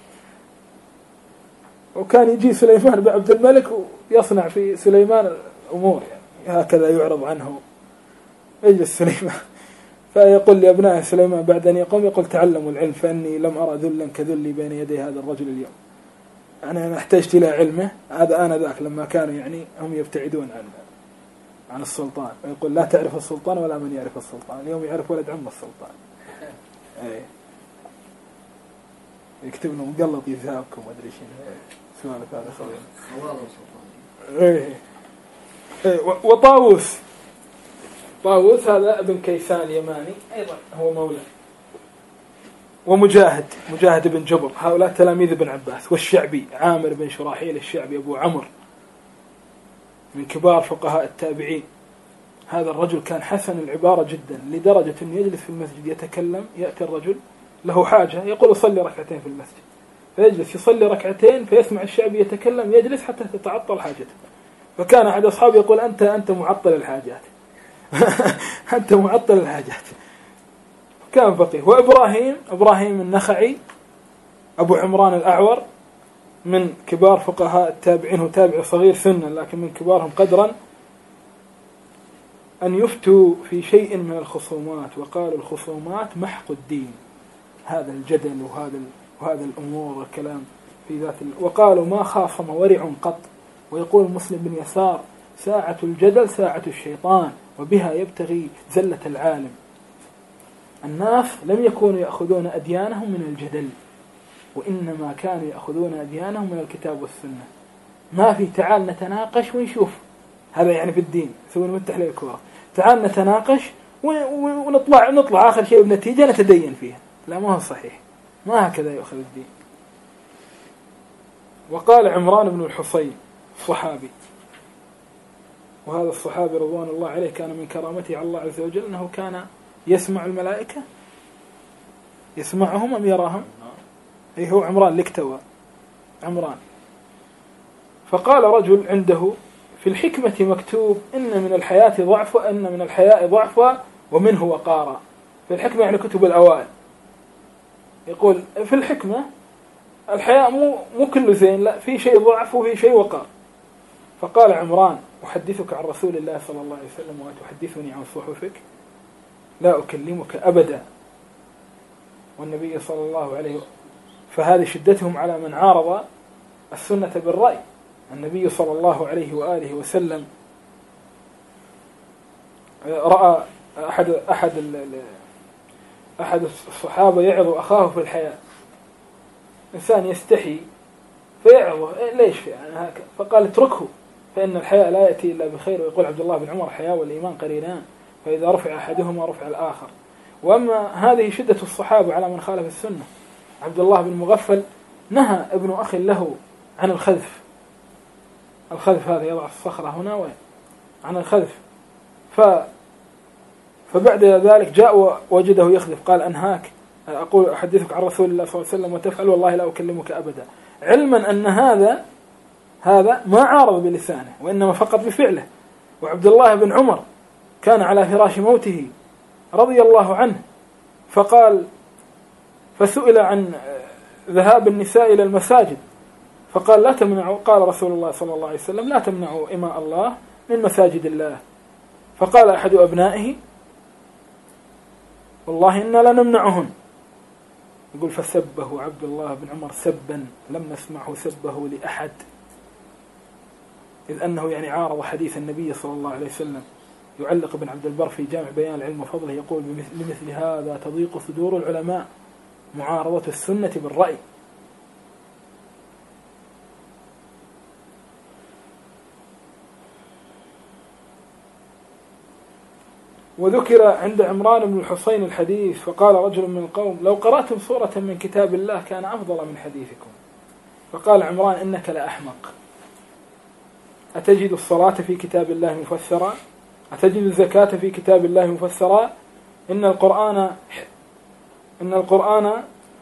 وكان يجي سليمان بن عبد الملك ويصنع في سليمان الأمور، يعني هكذا يعرض عنه يجلس سليمان. فيقول لأبناء سليمان بعد أن يقوم يقول تعلموا العلم فإني لم أرى ذلا كذلي بين يدي هذا الرجل اليوم. أنا احتجت إلى علمه هذا أنا ذاك لما كانوا يعني هم يبتعدون عن السلطان، ويقول لا تعرف السلطان ولا من يعرف السلطان، اليوم يعرف ولد عم السلطان. يكتب له مقلط يذهبكم وأدري شنو سوالف هذا خوي. وطاووس هذا ابن كيسان اليماني أيضا هو مولى. ومجاهد بن جبر، هؤلاء تلاميذ ابن عباس. والشعبي عامر بن شراحيل الشعبي أبو عمرو من كبار فقهاء التابعين. هذا الرجل كان حسن العبارة جدا لدرجة أنه يجلس في المسجد يتكلم، يأتي الرجل له حاجة يقول صلي ركعتين في المسجد، فيجلس يصلي ركعتين فيسمع الشعبي يتكلم يجلس حتى تتعطل حاجته. فكان أحد أصحابه يقول أنت معطل الحاجات أنت معطل الحاجات. كان فقيه. وإبراهيم النخعي أبو عمران الأعور من كبار فقهاء التابعين، هو تابع صغير سنا لكن من كبارهم قدرا، أن يفتوا في شيء من الخصومات، وقالوا الخصومات محق الدين، هذا الجدل وهذا الأمور والكلام في ذات وقالوا ما خاصم ورع قط. ويقول مسلم بن يسار ساعة الجدل ساعة الشيطان وبها يبتغي زلة العالم. الناس لم يكونوا يأخذون أديانهم من الجدل، وإنما كانوا يأخذون أديانهم من الكتاب والسنة. ما في تعال نتناقش ونشوف، هذا يعني في الدين سوي نمتح لي الكورة، تعال نتناقش ونطلع آخر شيء بنتيجة نتدين فيها. لا، ما هو صحيح، ما هكذا يأخذ الدين. وقال عمران بن الحصين صحابي، وهذا الصحابي رضوان الله عليه كان من كرامته على الله عز وجل أنه كان يسمع الملائكة، يسمعهم أم يراهم؟ أي هو عمران لكتوى عمران. فقال رجل عنده في الحكمة مكتوب إن من الحياة ضعف وإن من الحياء ضعف ومنه وقارا. في الحكمة يعني كتب الأوائل، يقول في الحكمة الحياء مو كله زين، لا، في شيء ضعف وفي شيء وقار. فقال عمران أحدثك عن رسول الله صلى الله عليه وسلم وتحدثني عن صحفك؟ لا أكلمك أبدا. والنبي صلى الله عليه وسلم، فهذه شدتهم على من عارض السنة بالرأي. النبي صلى الله عليه وآله وسلم رأى أحد الصحابة يعظ أخاه في الحياة، إنسان يستحي فيعظه ليش يعني هكذا، فقال اتركه فإن الحياء لا يأتي إلا بخير. ويقول عبد الله بن عمر الحياء والإيمان قرينان، فإذا رفع أحدهما رفع الآخر. وأما هذه شدة الصحابة على من خالف السنة. عبد الله بن مغفل نهى ابن أخ له عن الخذف هذا يضع الصخرة هنا وين عن الخذف، فبعد ذلك جاء وجده يخذف، قال أنهاك، أقول أحدثك عن رسول الله صلى الله عليه وسلم وتفعل والله لا أكلمك أبدا، علما أن هذا ما عارض بلسانه وإنما فقط بفعله. وعبد الله بن عمر كان على فراش موته رضي الله عنه، فسئل عن ذهاب النساء إلى المساجد، فقال لا تمنعوا، قال رسول الله صلى الله عليه وسلم لا تمنعوا إماء الله من مساجد الله. فقال أحد أبنائه والله إنا لنمنعهن. يقول فسبه عبد الله بن عمر سبا لم نسمعه سبه لأحد، إذ أنه يعني عارض حديث النبي صلى الله عليه وسلم. يعلق ابن عبد البر في جامع بيان العلم وفضله يقول لمثل هذا تضيق صدور العلماء، معارضة السنة بالرأي. وذكر عند عمران بن الحصين الحديث، فقال رجل من القوم لو قرأتم سورة من كتاب الله كان أفضل من حديثكم. فقال عمران إنك لأحمق، أتجد الصلاة في كتاب الله مفسرا؟ أتجد الزكاة في كتاب الله مفسرا؟ إن القرآن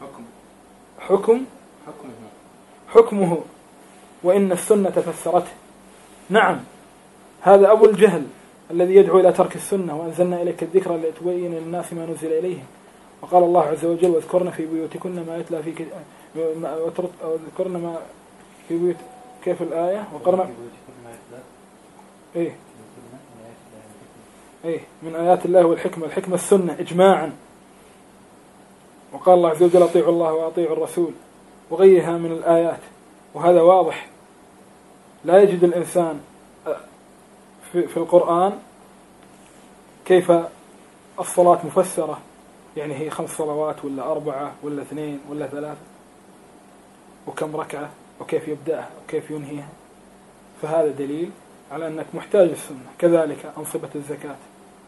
حكمه وإن السنة فسرته. نعم، هذا أبو الجهل الذي يدعو إلى ترك السنة، وأنزلنا إليك الذكر لتبين للناس ما نزل إليهم. وقال الله عز وجل واذكرن في بيوتكن ما يتلى في واذكرن ما في بيوت، كيف الآية؟ وقرن إيه من آيات الله والحكمة، الحكمة السنة إجماعا. وقال الله عز وجل أطيعوا الله وأطيعوا الرسول وغيرها من الآيات، وهذا واضح. لا يجد الإنسان في القرآن كيف الصلاة مفسرة، يعني هي 5 صلوات ولا 4 ولا 2 ولا 3، وكم ركعة وكيف يبدأها وكيف ينهيها. فهذا دليل على أنك محتاج السنة. كذلك أنصبة الزكاة.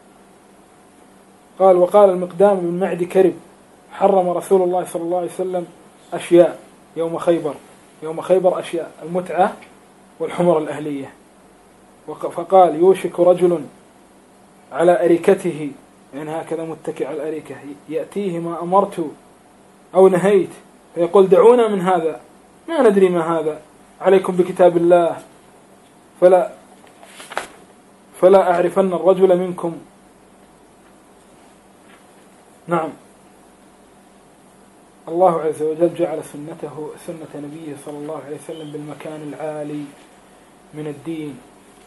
قال وقال المقدام بن معدي كرب حرم رسول الله صلى الله عليه وسلم أشياء يوم خيبر أشياء، المتعة والحمر الأهلية. فقال يوشك رجل على أريكته، يعني هكذا متكئ على الأريكة، يأتيه ما أمرت أو نهيت فيقول دعونا من هذا، ما ندري ما هذا، عليكم بكتاب الله فلا أعرفن الرجل منكم. نعم، الله عز وجل جعل سنة نبيه صلى الله عليه وسلم بالمكان العالي من الدين،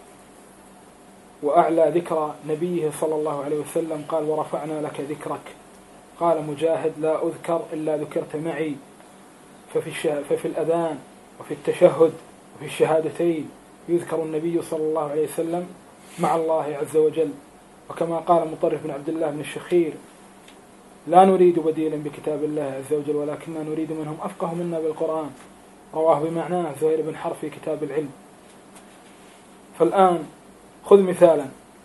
وأعلى ذكر نبيه صلى الله عليه وسلم قال ورفعنا لك ذكرك. قال مجاهد لا أذكر إلا ذكرت معي. ففي الأذان وفي التشهد وفي الشهادتين يذكر النبي صلى الله عليه وسلم مع الله عز وجل. وكما قال مطرف بن عبد الله بن الشخير لا نريد بديلا بكتاب الله عز وجل ولكننا نريد منهم أفقه منا بالقرآن. رواه بمعناه زهير بن حرب في كتاب العلم. فالآن خذ مثالا،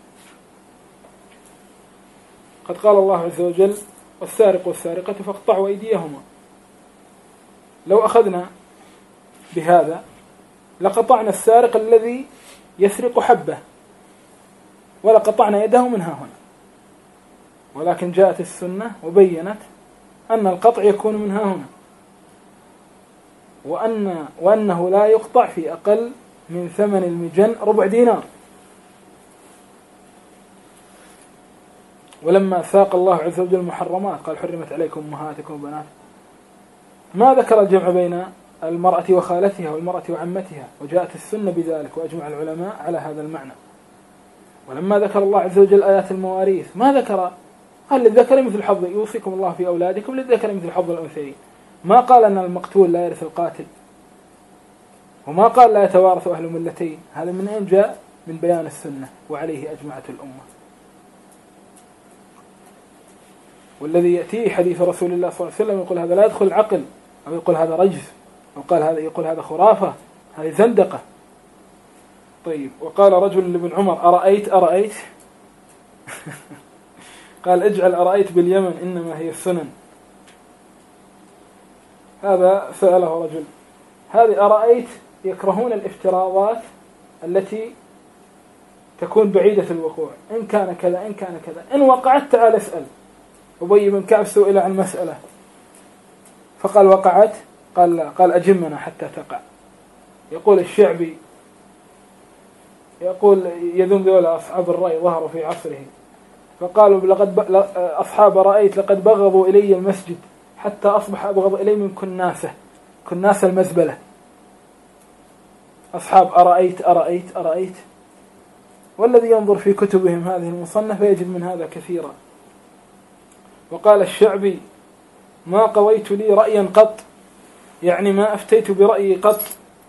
قد قال الله عز وجل والسارق والسارقة فاقطعوا أيديهما. لو أخذنا بهذا لقطعنا السارق الذي يسرق حبة ولقطعنا يده منها هنا، ولكن جاءت السنة وبينت أن القطع يكون منها هنا، وأنه لا يقطع في أقل من ثمن المجن 4 دينار. ولما ساق الله عز وجل المحرمات قال حرمت عليكم أمهاتكم وبناتكم، ما ذكر الجمع بين المرأة وخالتها والمرأة وعمتها، وجاءت السنة بذلك وأجمع العلماء على هذا المعنى. ولما ذكر الله عز وجل آيات المواريث ما ذكر قال للذكر مثل حظ، يوصيكم الله في أولادكم للذكر مثل حظ الأنثيين. ما قال أن المقتول لا يرث القاتل، وما قال لا يتوارث أهل ملتين. هذا من أين جاء؟ من بيان السنة، وعليه أجمعت الأمة. والذي يأتيه حديث رسول الله صلى الله عليه وسلم يقول هذا لا يدخل العقل، أو يقول هذا رجس، أو يقول هذا خرافة، هذه زندقة. طيب، وقال رجل لابن عمر أرأيت قال اجعل أرأيت باليمن إنما هي السنن. هذا سأله رجل. هذه أرأيت يكرهون الافتراضات التي تكون بعيدة الوقوع، إن كان كذا إن كان كذا، إن وقعت تعال اسأل. أبي بن كعب سئل عن مسألة فقال وقعت؟ قال لا. قال أجمنا حتى تقع. يقول الشعبي يقول يذم ذولا أصحاب الرأي ظهروا في عصره، فقالوا أصحاب رأيت لقد بغضوا إلي المسجد حتى أصبح أبغض إلي من كناس المزبلة. أصحاب أرأيت. والذي ينظر في كتبهم هذه المصنفة يجد من هذا كثيرا. وقال الشعبي ما قويت لي رأيا قط، يعني ما أفتيت برأيي قط.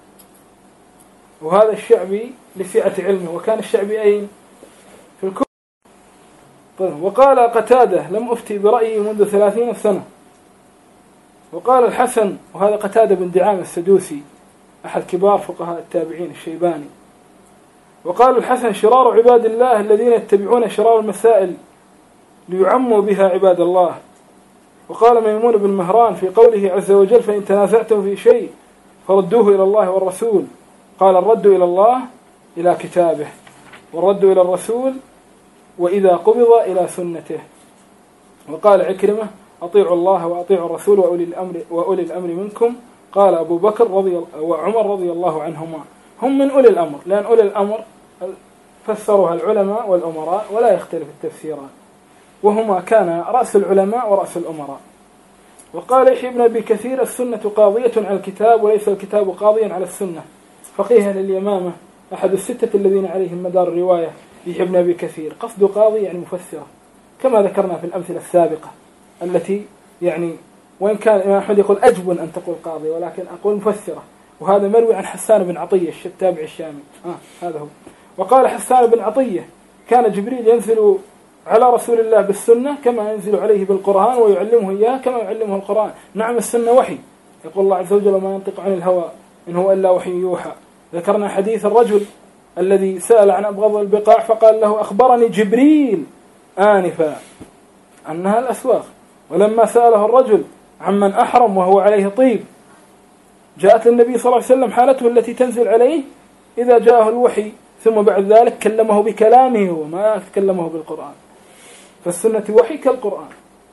وهذا الشعبي لسعة علمه، وكان الشعبي أين؟ في الكوفة. طيب، وقال قتادة لم أفتي برأيي منذ 30 سنة. وقال الحسن، وهذا قتادة بن دعامة السدوسي أحد كبار فقهاء التابعين الشيباني، وقال الحسن شرار عباد الله الذين يتبعون شرار المسائل ليعموا بها عباد الله. وقال ميمون بن مهران في قوله عز وجل فإن تنازعتم في شيء فردوه إلى الله والرسول، قال الرد إلى الله إلى كتابه، والرد إلى الرسول وإذا قبض إلى سنته. وقال عكرمة أطيعوا الله وأطيعوا الرسول وأولي الأمر منكم. قال أبو بكر وعمر رضي الله عنهما هم من أولي الأمر، لأن أولي الأمر فسرها العلماء والأمراء ولا يختلف التفسيرات، وهما كان رأس العلماء ورأس الأمراء. وقال يحيى بن أبي كثير السنة قاضية على الكتاب وليس الكتاب قاضيا على السنة. فقيها لليمامة أحد الستة الذين عليهم مدار الرواية يحيى بن أبي كثير قصد قاضي يعني مفسرة، كما ذكرنا في الأمثلة السابقة التي يعني وإن كان الإمام أحمد يقول أجبن أن تقول قاضي، ولكن أقول مفسرة. وهذا مروي عن حسان بن عطية التابعي الشامي. هذا هو. وقال حسان بن عطية كان جبريل ينزل على رسول الله بالسنة كما ينزل عليه بالقرآن ويعلمه إياه كما يعلمه القرآن. نعم السنة وحي، يقول الله عز وجل ما ينطق عن الهوى إن هو إلا وحي يوحى. ذكرنا حديث الرجل الذي سأل عن أبغض البقاع فقال له أخبرني جبريل آنفا أنها الأسواق. ولما سأله الرجل عمن أحرم وهو عليه طيب جاءت للنبي صلى الله عليه وسلم حالته التي تنزل عليه إذا جاءه الوحي، ثم بعد ذلك كلمه بكلامه وما تكلمه بالقرآن، فالسنة وحي كالقرآن.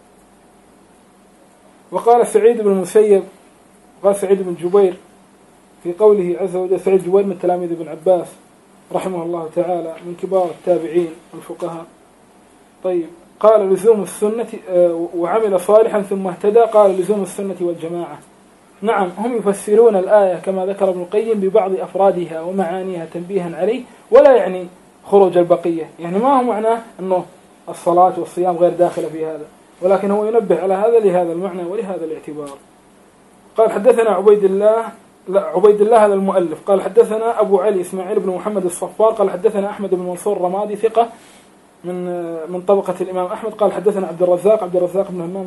وقال سعيد بن المسيب قال سعيد بن جبير في قوله عز وجل، سعيد جبير من تلاميذ ابن عباس رحمه الله تعالى من كبار التابعين والفقهاء. طيب قال لزوم السنة وعمل صالحا ثم اهتدى، قال لزوم السنة والجماعة. نعم هم يفسرون الآية كما ذكر ابن القيم ببعض أفرادها ومعانيها تنبيها عليه، ولا يعني خروج البقية، يعني ما هو معناه أنه الصلاة والصيام غير داخلة في هذا، ولكن هو ينبه على هذا لهذا المعنى ولهذا الاعتبار. قال حدثنا عبيد الله هذا المؤلف قال حدثنا أبو علي إسماعيل بن محمد الصفار قال حدثنا أحمد بن منصور الرمادي ثقة من طبقة الإمام أحمد قال حدثنا عبد الرزاق بن همام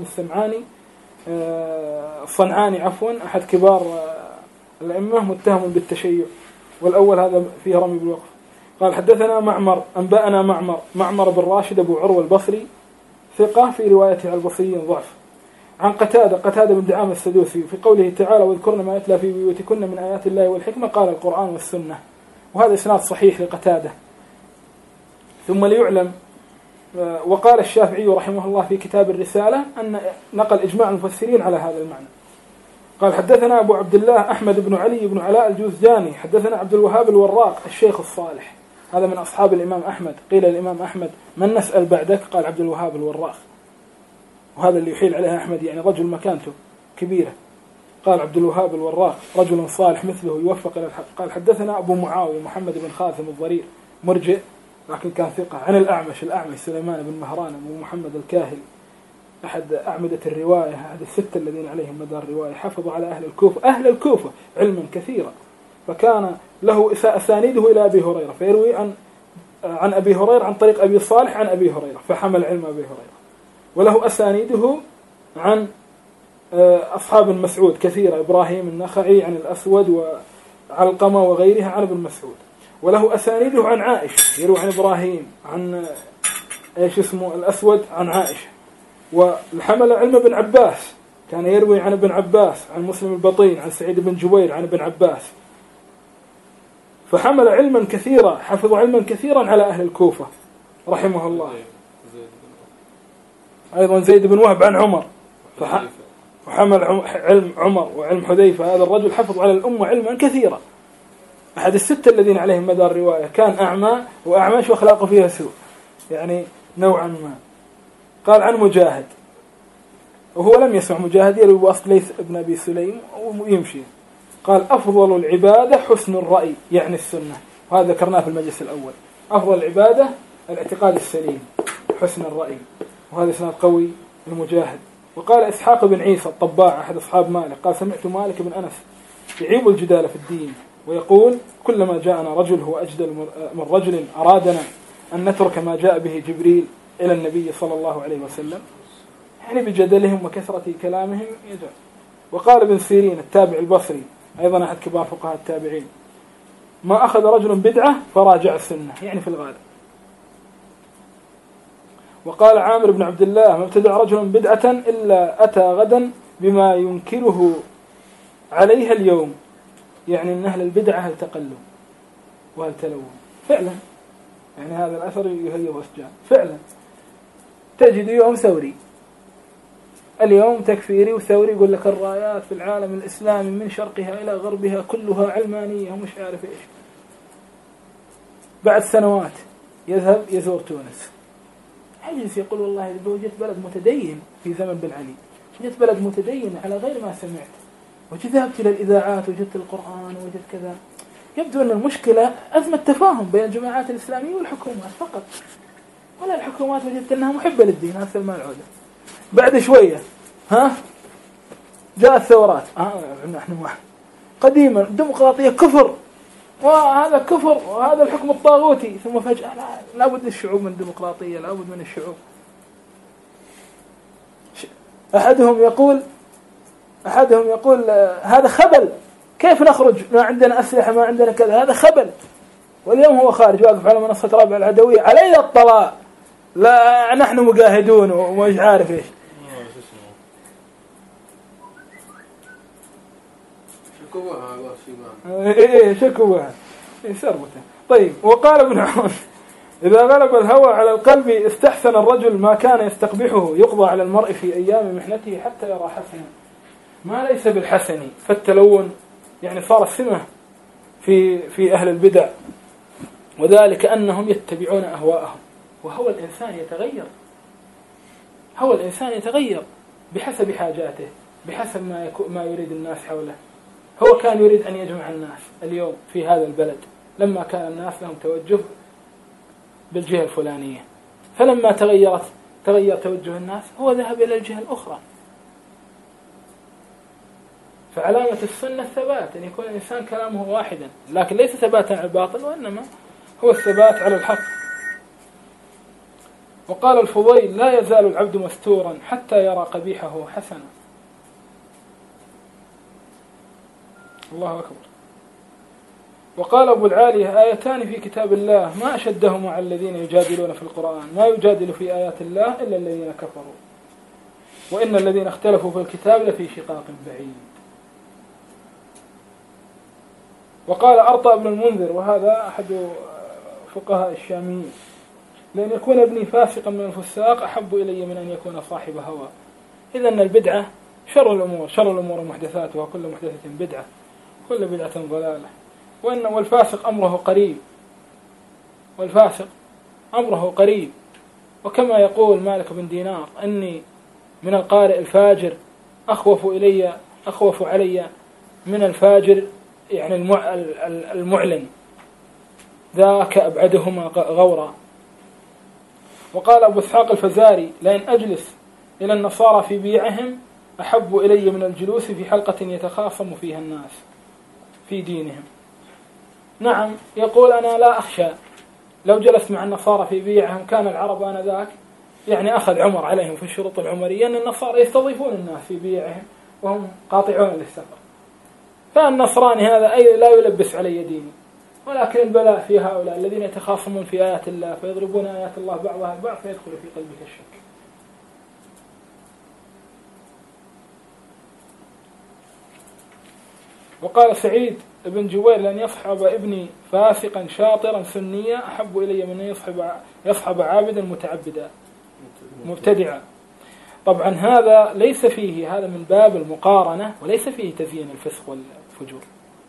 الصنعاني عفوا أحد كبار الأئمة متهم بالتشيع، والأول هذا فيه رمي بالوقف. قال حدثنا معمر أنبأنا معمر بن راشد أبو عروة البصري ثقة في روايته على البصري ضعف. عن قتادة بن دعامة السدوسي في قوله تعالى واذكرن ما يتلى في بيوتكن من آيات الله والحكمة قال القرآن والسنة، وهذا إسناد صحيح لقتادة. ثم ليعلم وقال الشافعي رحمه الله في كتاب الرسالة أن نقل إجماع المفسرين على هذا المعنى. قال حدثنا أبو عبد الله أحمد بن علي بن علاء الجوزجاني حدثنا عبد الوهاب الوراق الشيخ الصالح، هذا من أصحاب الإمام أحمد. قيل الإمام أحمد من نسأل بعدك؟ قال عبد الوهاب الوراق، وهذا اللي يحيل عليه أحمد يعني رجل مكانته كبيرة. قال عبد الوهاب الوراق رجل صالح مثله يوفق إلى الحق. قال حدثنا أبو معاوية محمد بن خازم الضرير مرجئ لكن كان ثقة. عن الأعمش سليمان بن مهران أبو محمد الكاهلي أحد أعمدة الرواية، أحد الستة الذين عليهم مدار الرواية، حفظوا على أهل الكوفة علما كثيرا، فكان له أسانيده إلى أبي هريرة فيروي عن أبي هريرة عن طريق أبي صالح عن أبي هريرة فحمل علم أبي هريرة. وله أسانيده عن أصحاب مسعود كثيرة، إبراهيم النخعي عن الأسود وعلقمة وغيرها عن ابن مسعود. وله أسانيده عن عائشة يروي عن إبراهيم عن الأسود عن عائشة. والحمل علم ابن عباس كان يروي عن ابن عباس عن مسلم البطين عن سعيد بن جبير عن ابن عباس، فحمل علما كثيرا حفظ علما كثيرا على أهل الكوفة رحمه الله. أيضا زيد بن وهب عن عمر وحمل علم عمر وعلم حذيفة. هذا الرجل حفظ على الأمة علما كثيرا، أحد الستة الذين عليهم مدار الرواية. كان أعمى وأعمش وأخلاقه فيها سوء يعني نوعا ما. قال عن مجاهد وهو لم يسمع مجاهد يروي بأصل ليث ابن أبي سليم ويمشي. قال أفضل العبادة حسن الرأي يعني السنة، وهذا ذكرناه في المجلس الأول. أفضل العبادة الاعتقاد السليم حسن الرأي، وهذا إسناد قوي المجاهد. وقال إسحاق بن عيسى الطباع أحد أصحاب مالك قال سمعت مالك بن أنس يعيب الجدال في الدين ويقول كلما جاءنا رجل هو أجدل من رجل أرادنا أن نترك ما جاء به جبريل إلى النبي صلى الله عليه وسلم، يعني بجدلهم وكثرة كلامهم يجعل. وقال ابن سيرين التابع البصري أيضا أحد كبار فقهاء التابعين ما أخذ رجل بدعة فراجع السنة يعني في الغالب. وقال عامر بن عبد الله ما ابتدع رجل بدعة إلا أتى غدا بما ينكره عليها اليوم، يعني أن أهل البدعة هل تقلوا وهل تلووا فعلا، يعني هذا الأثر يهيب أسجان فعلا. تجد يوم ثوري اليوم تكفيري وثوري يقول لك الرايات في العالم الإسلامي من شرقها إلى غربها كلها علمانية ومش عارف إيش. بعد سنوات يذهب يزور تونس يجلس يقول والله إذا وجدت بلد متدين في زمن بن علي، وجدت بلد متدين على غير ما سمعت، وذهبت إلى الإذاعات وجدت القرآن وجدت كذا، يبدو أن المشكلة أزمة تفاهم بين الجماعات الإسلامية والحكومات فقط، ولا الحكومات وجدت أنها محبة للدين. هذا سلمان العودة بعد شوية جاءت ثورات، نحن قديما الديمقراطية كفر، وهذا كفر، وهذا الحكم الطاغوتي، ثم فجأة لا بد للشعوب من الديمقراطية، لا بد من الشعوب. أحدهم يقول هذا خبل، كيف نخرج ما عندنا أسلحة ما عندنا كذا، هذا خبل. واليوم هو خارج واقف على منصة رابع العدوية، علينا الطلاق، لا نحن مجاهدون ومش عارف إيش. شكوها سربته. طيب، وقال ابن عون: إذا غلب الهوى على القلب استحسن الرجل ما كان يستقبحه، يقضى على المرء في أيام محنته حتى يرى حسنا ما ليس بالحسن. فالتلون يعني صار السمة في أهل البدع، وذلك أنهم يتبعون أهواءهم. وهو الإنسان يتغير بحسب حاجاته، بحسب ما يريد الناس حوله. هو كان يريد أن يجمع الناس اليوم في هذا البلد لما كان الناس لهم توجه بالجهة الفلانية، فلما تغير توجه الناس هو ذهب إلى الجهة الأخرى. فعلامة السنة الثبات، أن يكون الإنسان كلامه واحدا، لكن ليس ثباتا على الباطل، وإنما هو الثبات على الحق. وقال الفضيل: لا يزال العبد مستورا حتى يرى قبيحه حسنا. الله أكبر. وقال أبو العالية: آيتان في كتاب الله ما أشدهما على الذين يجادلون في القرآن، ما يجادل في آيات الله إلا الذين كفروا، وإن الذين اختلفوا في الكتاب لفي شقاق بعيد. وقال أرطى بن المنذر، وهذا أحد فقهاء الشاميين: لأن يكون ابني فاسقا من الفساق أحب إلي من أن يكون صاحب هوى. إذن البدعة شر الأمور محدثاتها، وكل محدثة بدعة، كل بدعة ضلالة. والفاسق أمره قريب. وكما يقول مالك بن دينار: أني من القارئ الفاجر أخوف علي من الفاجر، يعني المعلن، ذاك أبعدهما غورا. وقال أبو إسحاق الفزاري: لأن أجلس إلى النصارى في بيعهم أحب إلي من الجلوس في حلقة يتخاصم فيها الناس في دينهم. نعم، يقول: أنا لا أخشى لو جلست مع النصارى في بيعهم، كان العرب آنذاك يعني أخذ عمر عليهم في الشروط العمرية أن النصارى يستضيفون الناس في بيعهم وهم قاطعون للسفر، فالنصراني هذا لا يلبس علي ديني. ولكن البلاء في هؤلاء الذين يتخاصمون في آيات الله فيضربون آيات الله بعضها البعض فيدخل في قلبك الشك. وقال سعيد بن جوير: لأن يصحب ابني فاسقا شاطرا سنيا أحب إلي من أن يصحب عابدا مبتدعا. طبعا هذا ليس فيه، هذا من باب المقارنة، وليس فيه تزيين الفسق والفجور.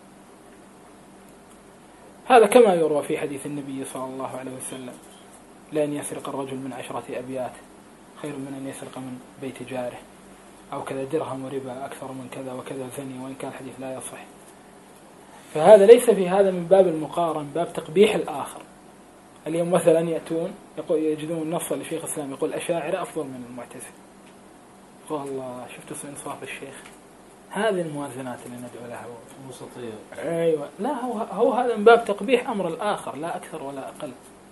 هذا كما يروى في حديث النبي صلى الله عليه وسلم: لأن يسرق الرجل من 10 أبيات خير من أن يسرق من بيت جاره، أو كذا درهم وربا أكثر من كذا وكذا زني، وإن كان الحديث لا يصح. فهذا ليس في هذا من باب المقارن، باب تقبيح الآخر. اليوم مثلا يجدون النص لشيخ الإسلام يقول: الأشاعرة أفضل من المعتزلة. قال الله، شفت إنصاف الشيخ. هذه الموازنات اللي ندعو لها وسطية. أيوة، لا هو هذا من باب تقبيح أمر الآخر، لا أكثر ولا أقل.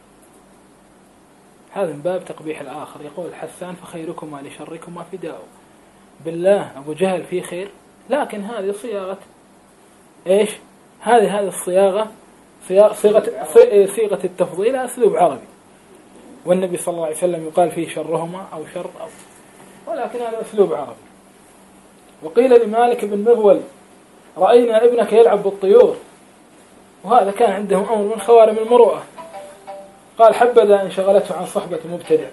هذا من باب تقبيح الآخر. يقول حسان: فخيركما لشركما فداء. بالله أبو جهل فيه خير، لكن هذه صياغة إيش؟ هذه الصياغة صيغة التفضيل أسلوب عربي، والنبي صلى الله عليه وسلم يقال فيه شرهما أو شر ولكن هذا أسلوب عربي. وقيل لمالك بن مغول: رأينا ابنك يلعب بالطيور، وهذا كان عندهم أمر من خوارم المروءة. قال: حبذا إن شغلته عن صحبة مبتدع.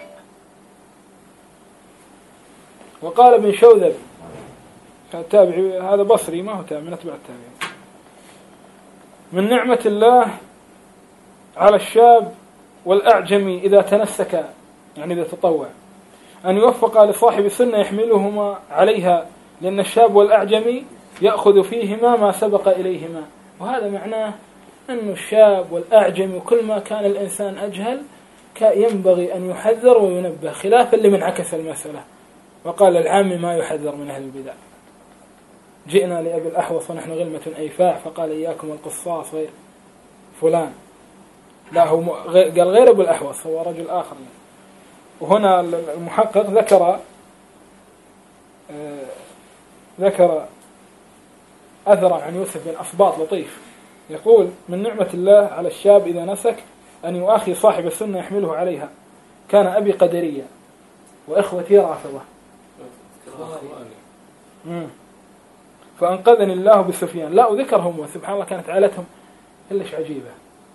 وقال ابن شوذب التابعي، هذا بصري ما هو تابعي، من أتباع التابعين: من نعمة الله على الشاب والأعجمي إذا تنسك، يعني إذا تطوع، أن يوفق لصاحب سنة يحملهما عليها، لأن الشاب والأعجمي يأخذ فيهما ما سبق إليهما، وهذا معناه أن الشاب والأعجم وكل ما كان الإنسان أجهل ينبغي أن يحذر وينبه، خلافا لمن عكس المسألة وقال العام ما يحذر من أهل البدع. جئنا لأبي الأحوص ونحن غلمة أيفاع فقال إياكم القصاص غير فلان. لا، هو قال غير أبو الأحوص، هو رجل آخر. وهنا المحقق ذكر أثرا عن يوسف بن أسباط لطيف، يقول: من نعمة الله على الشاب إذا نسك أن يؤاخي صاحب السنة يحمله عليها. كان أبي قدرية وإخوتي رافضة فأنقذني الله بسفيان. لا، وذكرهم سبحان الله كانت عائلتهم كلش عجيبة.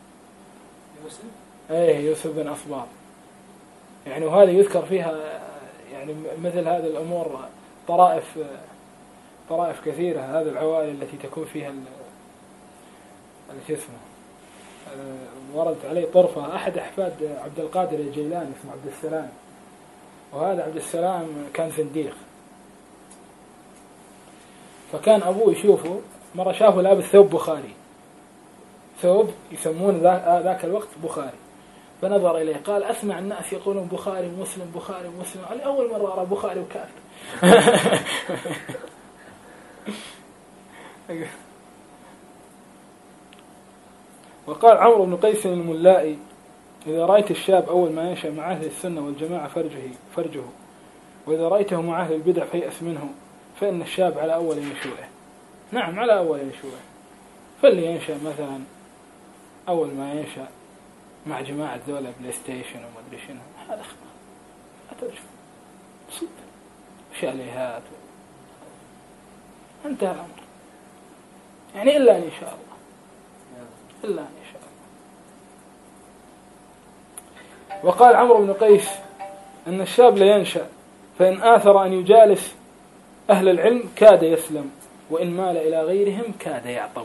يوسف بن أسباط يعني، وهذا يذكر فيها يعني مثل هذه الأمور طرائف كثيرة. هذه العوائل التي تكون فيها اسمه وردت عليه طرفة أحد أحفاد عبد القادر الجيلاني اسمه عبد السلام، وهذا عبد السلام كان زنديق. فكان أبوه يشوفه مرة، شافه لابس ثوب بخاري، ثوب يسمون ذاك الوقت بخاري، فنظر إليه قال: أسمع الناس يقولون بخاري مسلم بخاري مسلم، على أول مرة أرى بخاري وكافر. وقال عمرو بن قيس الملائي: إذا رأيت الشاب أول ما ينشأ مع أهل السنة والجماعة فرجه، وإذا رأيته مع أهل البدع فيأس منه، فإن الشاب على أول نشوئه. نعم، على أول نشوئه. فاللي ينشأ مثلا أول ما ينشأ مع جماعة ذولا بلاي ستيشن وما أدري شنو، هذا خطأ، أترجم صدق شاليهات انتهى الأمر. يعني إلا أن شاء الله، إلا أن شاء الله. وقال عمرو بن قيس أن الشاب لا ينشأ، فإن آثر أن يجالس أهل العلم كاد يسلم، وإن مال إلى غيرهم كاد يعطب.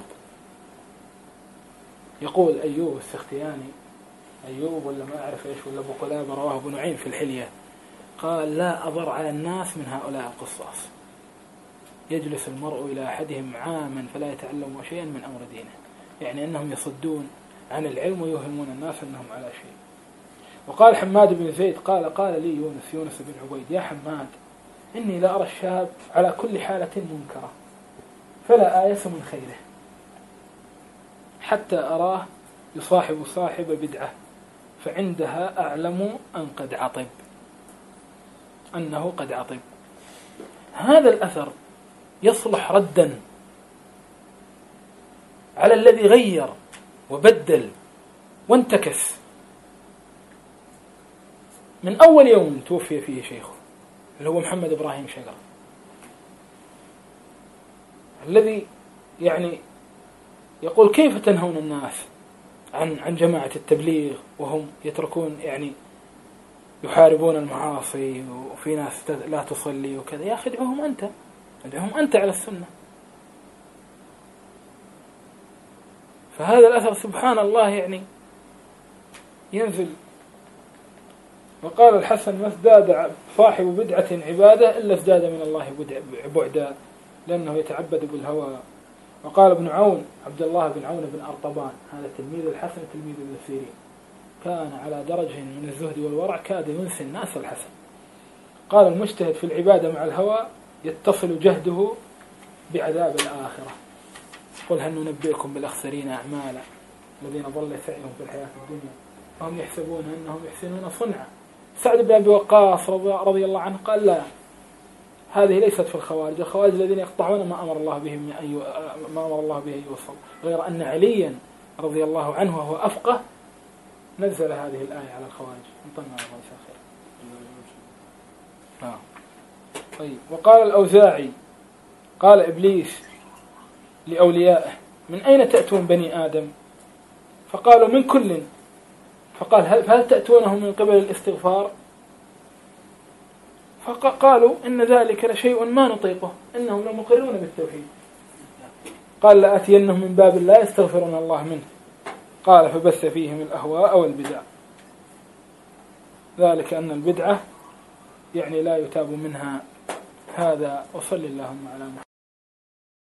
يقول أيوب السختياني، أيوب ولا ما أعرف إيش، ولا أبو قلابة، رواه ابن نعيم في الحلية، قال: لا أضر على الناس من هؤلاء القصاص، يجلس المرء إلى أحدهم عاما فلا يتعلم شيئا من أمر دينه. يعني أنهم يصدون عن العلم ويوهمون الناس أنهم على شيء. وقال حماد بن زيد قال لي يونس بن عبيد: يا حماد، إني لا أرى الشاب على كل حالة منكرة، فلا آيس من خيره، حتى أراه يصاحب صاحب بدعة، فعندها أعلم أنه قد عطب. هذا الأثر يصلح ردا على الذي غير وبدل وانتكس من أول يوم توفي فيه شيخه، اللي هو محمد إبراهيم شقر، الذي يعني يقول: كيف تنهون الناس عن جماعة التبليغ وهم يتركون، يعني يحاربون المعاصي، وفي ناس لا تصلي وكذا. يا أخي ادعوهم أنت على السنة. فهذا الأثر سبحان الله يعني ينزل. وقال الحسن: ما ازداد صاحب بدعة عبادة إلا ازداد من الله بعدا، لأنه يتعبد بالهوى. وقال ابن عون، عبد الله بن عون بن أرطبان، هذا تلميذ الحسن تلميذ ابن سيرين، كان على درجة من الزهد والورع كاد ينسي الناس الحسن. قال: المجتهد في العبادة مع الهوى يتصل جهده بعذاب الآخرة. قل هل ننبئكم بالأخسرين أعمالا الذين ضل سعيهم في الحياة الدنيا وهم يحسبون أنهم يحسنون صنعا. سعد بن أبي وقاص رضي الله عنه قال: لا، هذه ليست في الخوارج الذين يقطعون ما أمر الله به أن يوصل. غير أن عليا رضي الله عنه وهو أفقه نزل هذه الآية على الخوارج. انطلنا على خير. طيب. وقال الأوزاعي: قال إبليس لأوليائه: من أين تأتون بني آدم؟ فقالوا: من كل. فقال: هل تأتونه من قبل الاستغفار؟ فقالوا: إن ذلك لشيء ما نطيقه، إنهم لمقرون بالتوحيد. قال: لآتينهم من باب لا يستغفرون الله منه. قال: فبث فيهم الأهواء والبدع. ذلك أن البدعة يعني لا يتاب منها. هذا، وصل اللهم على محمد.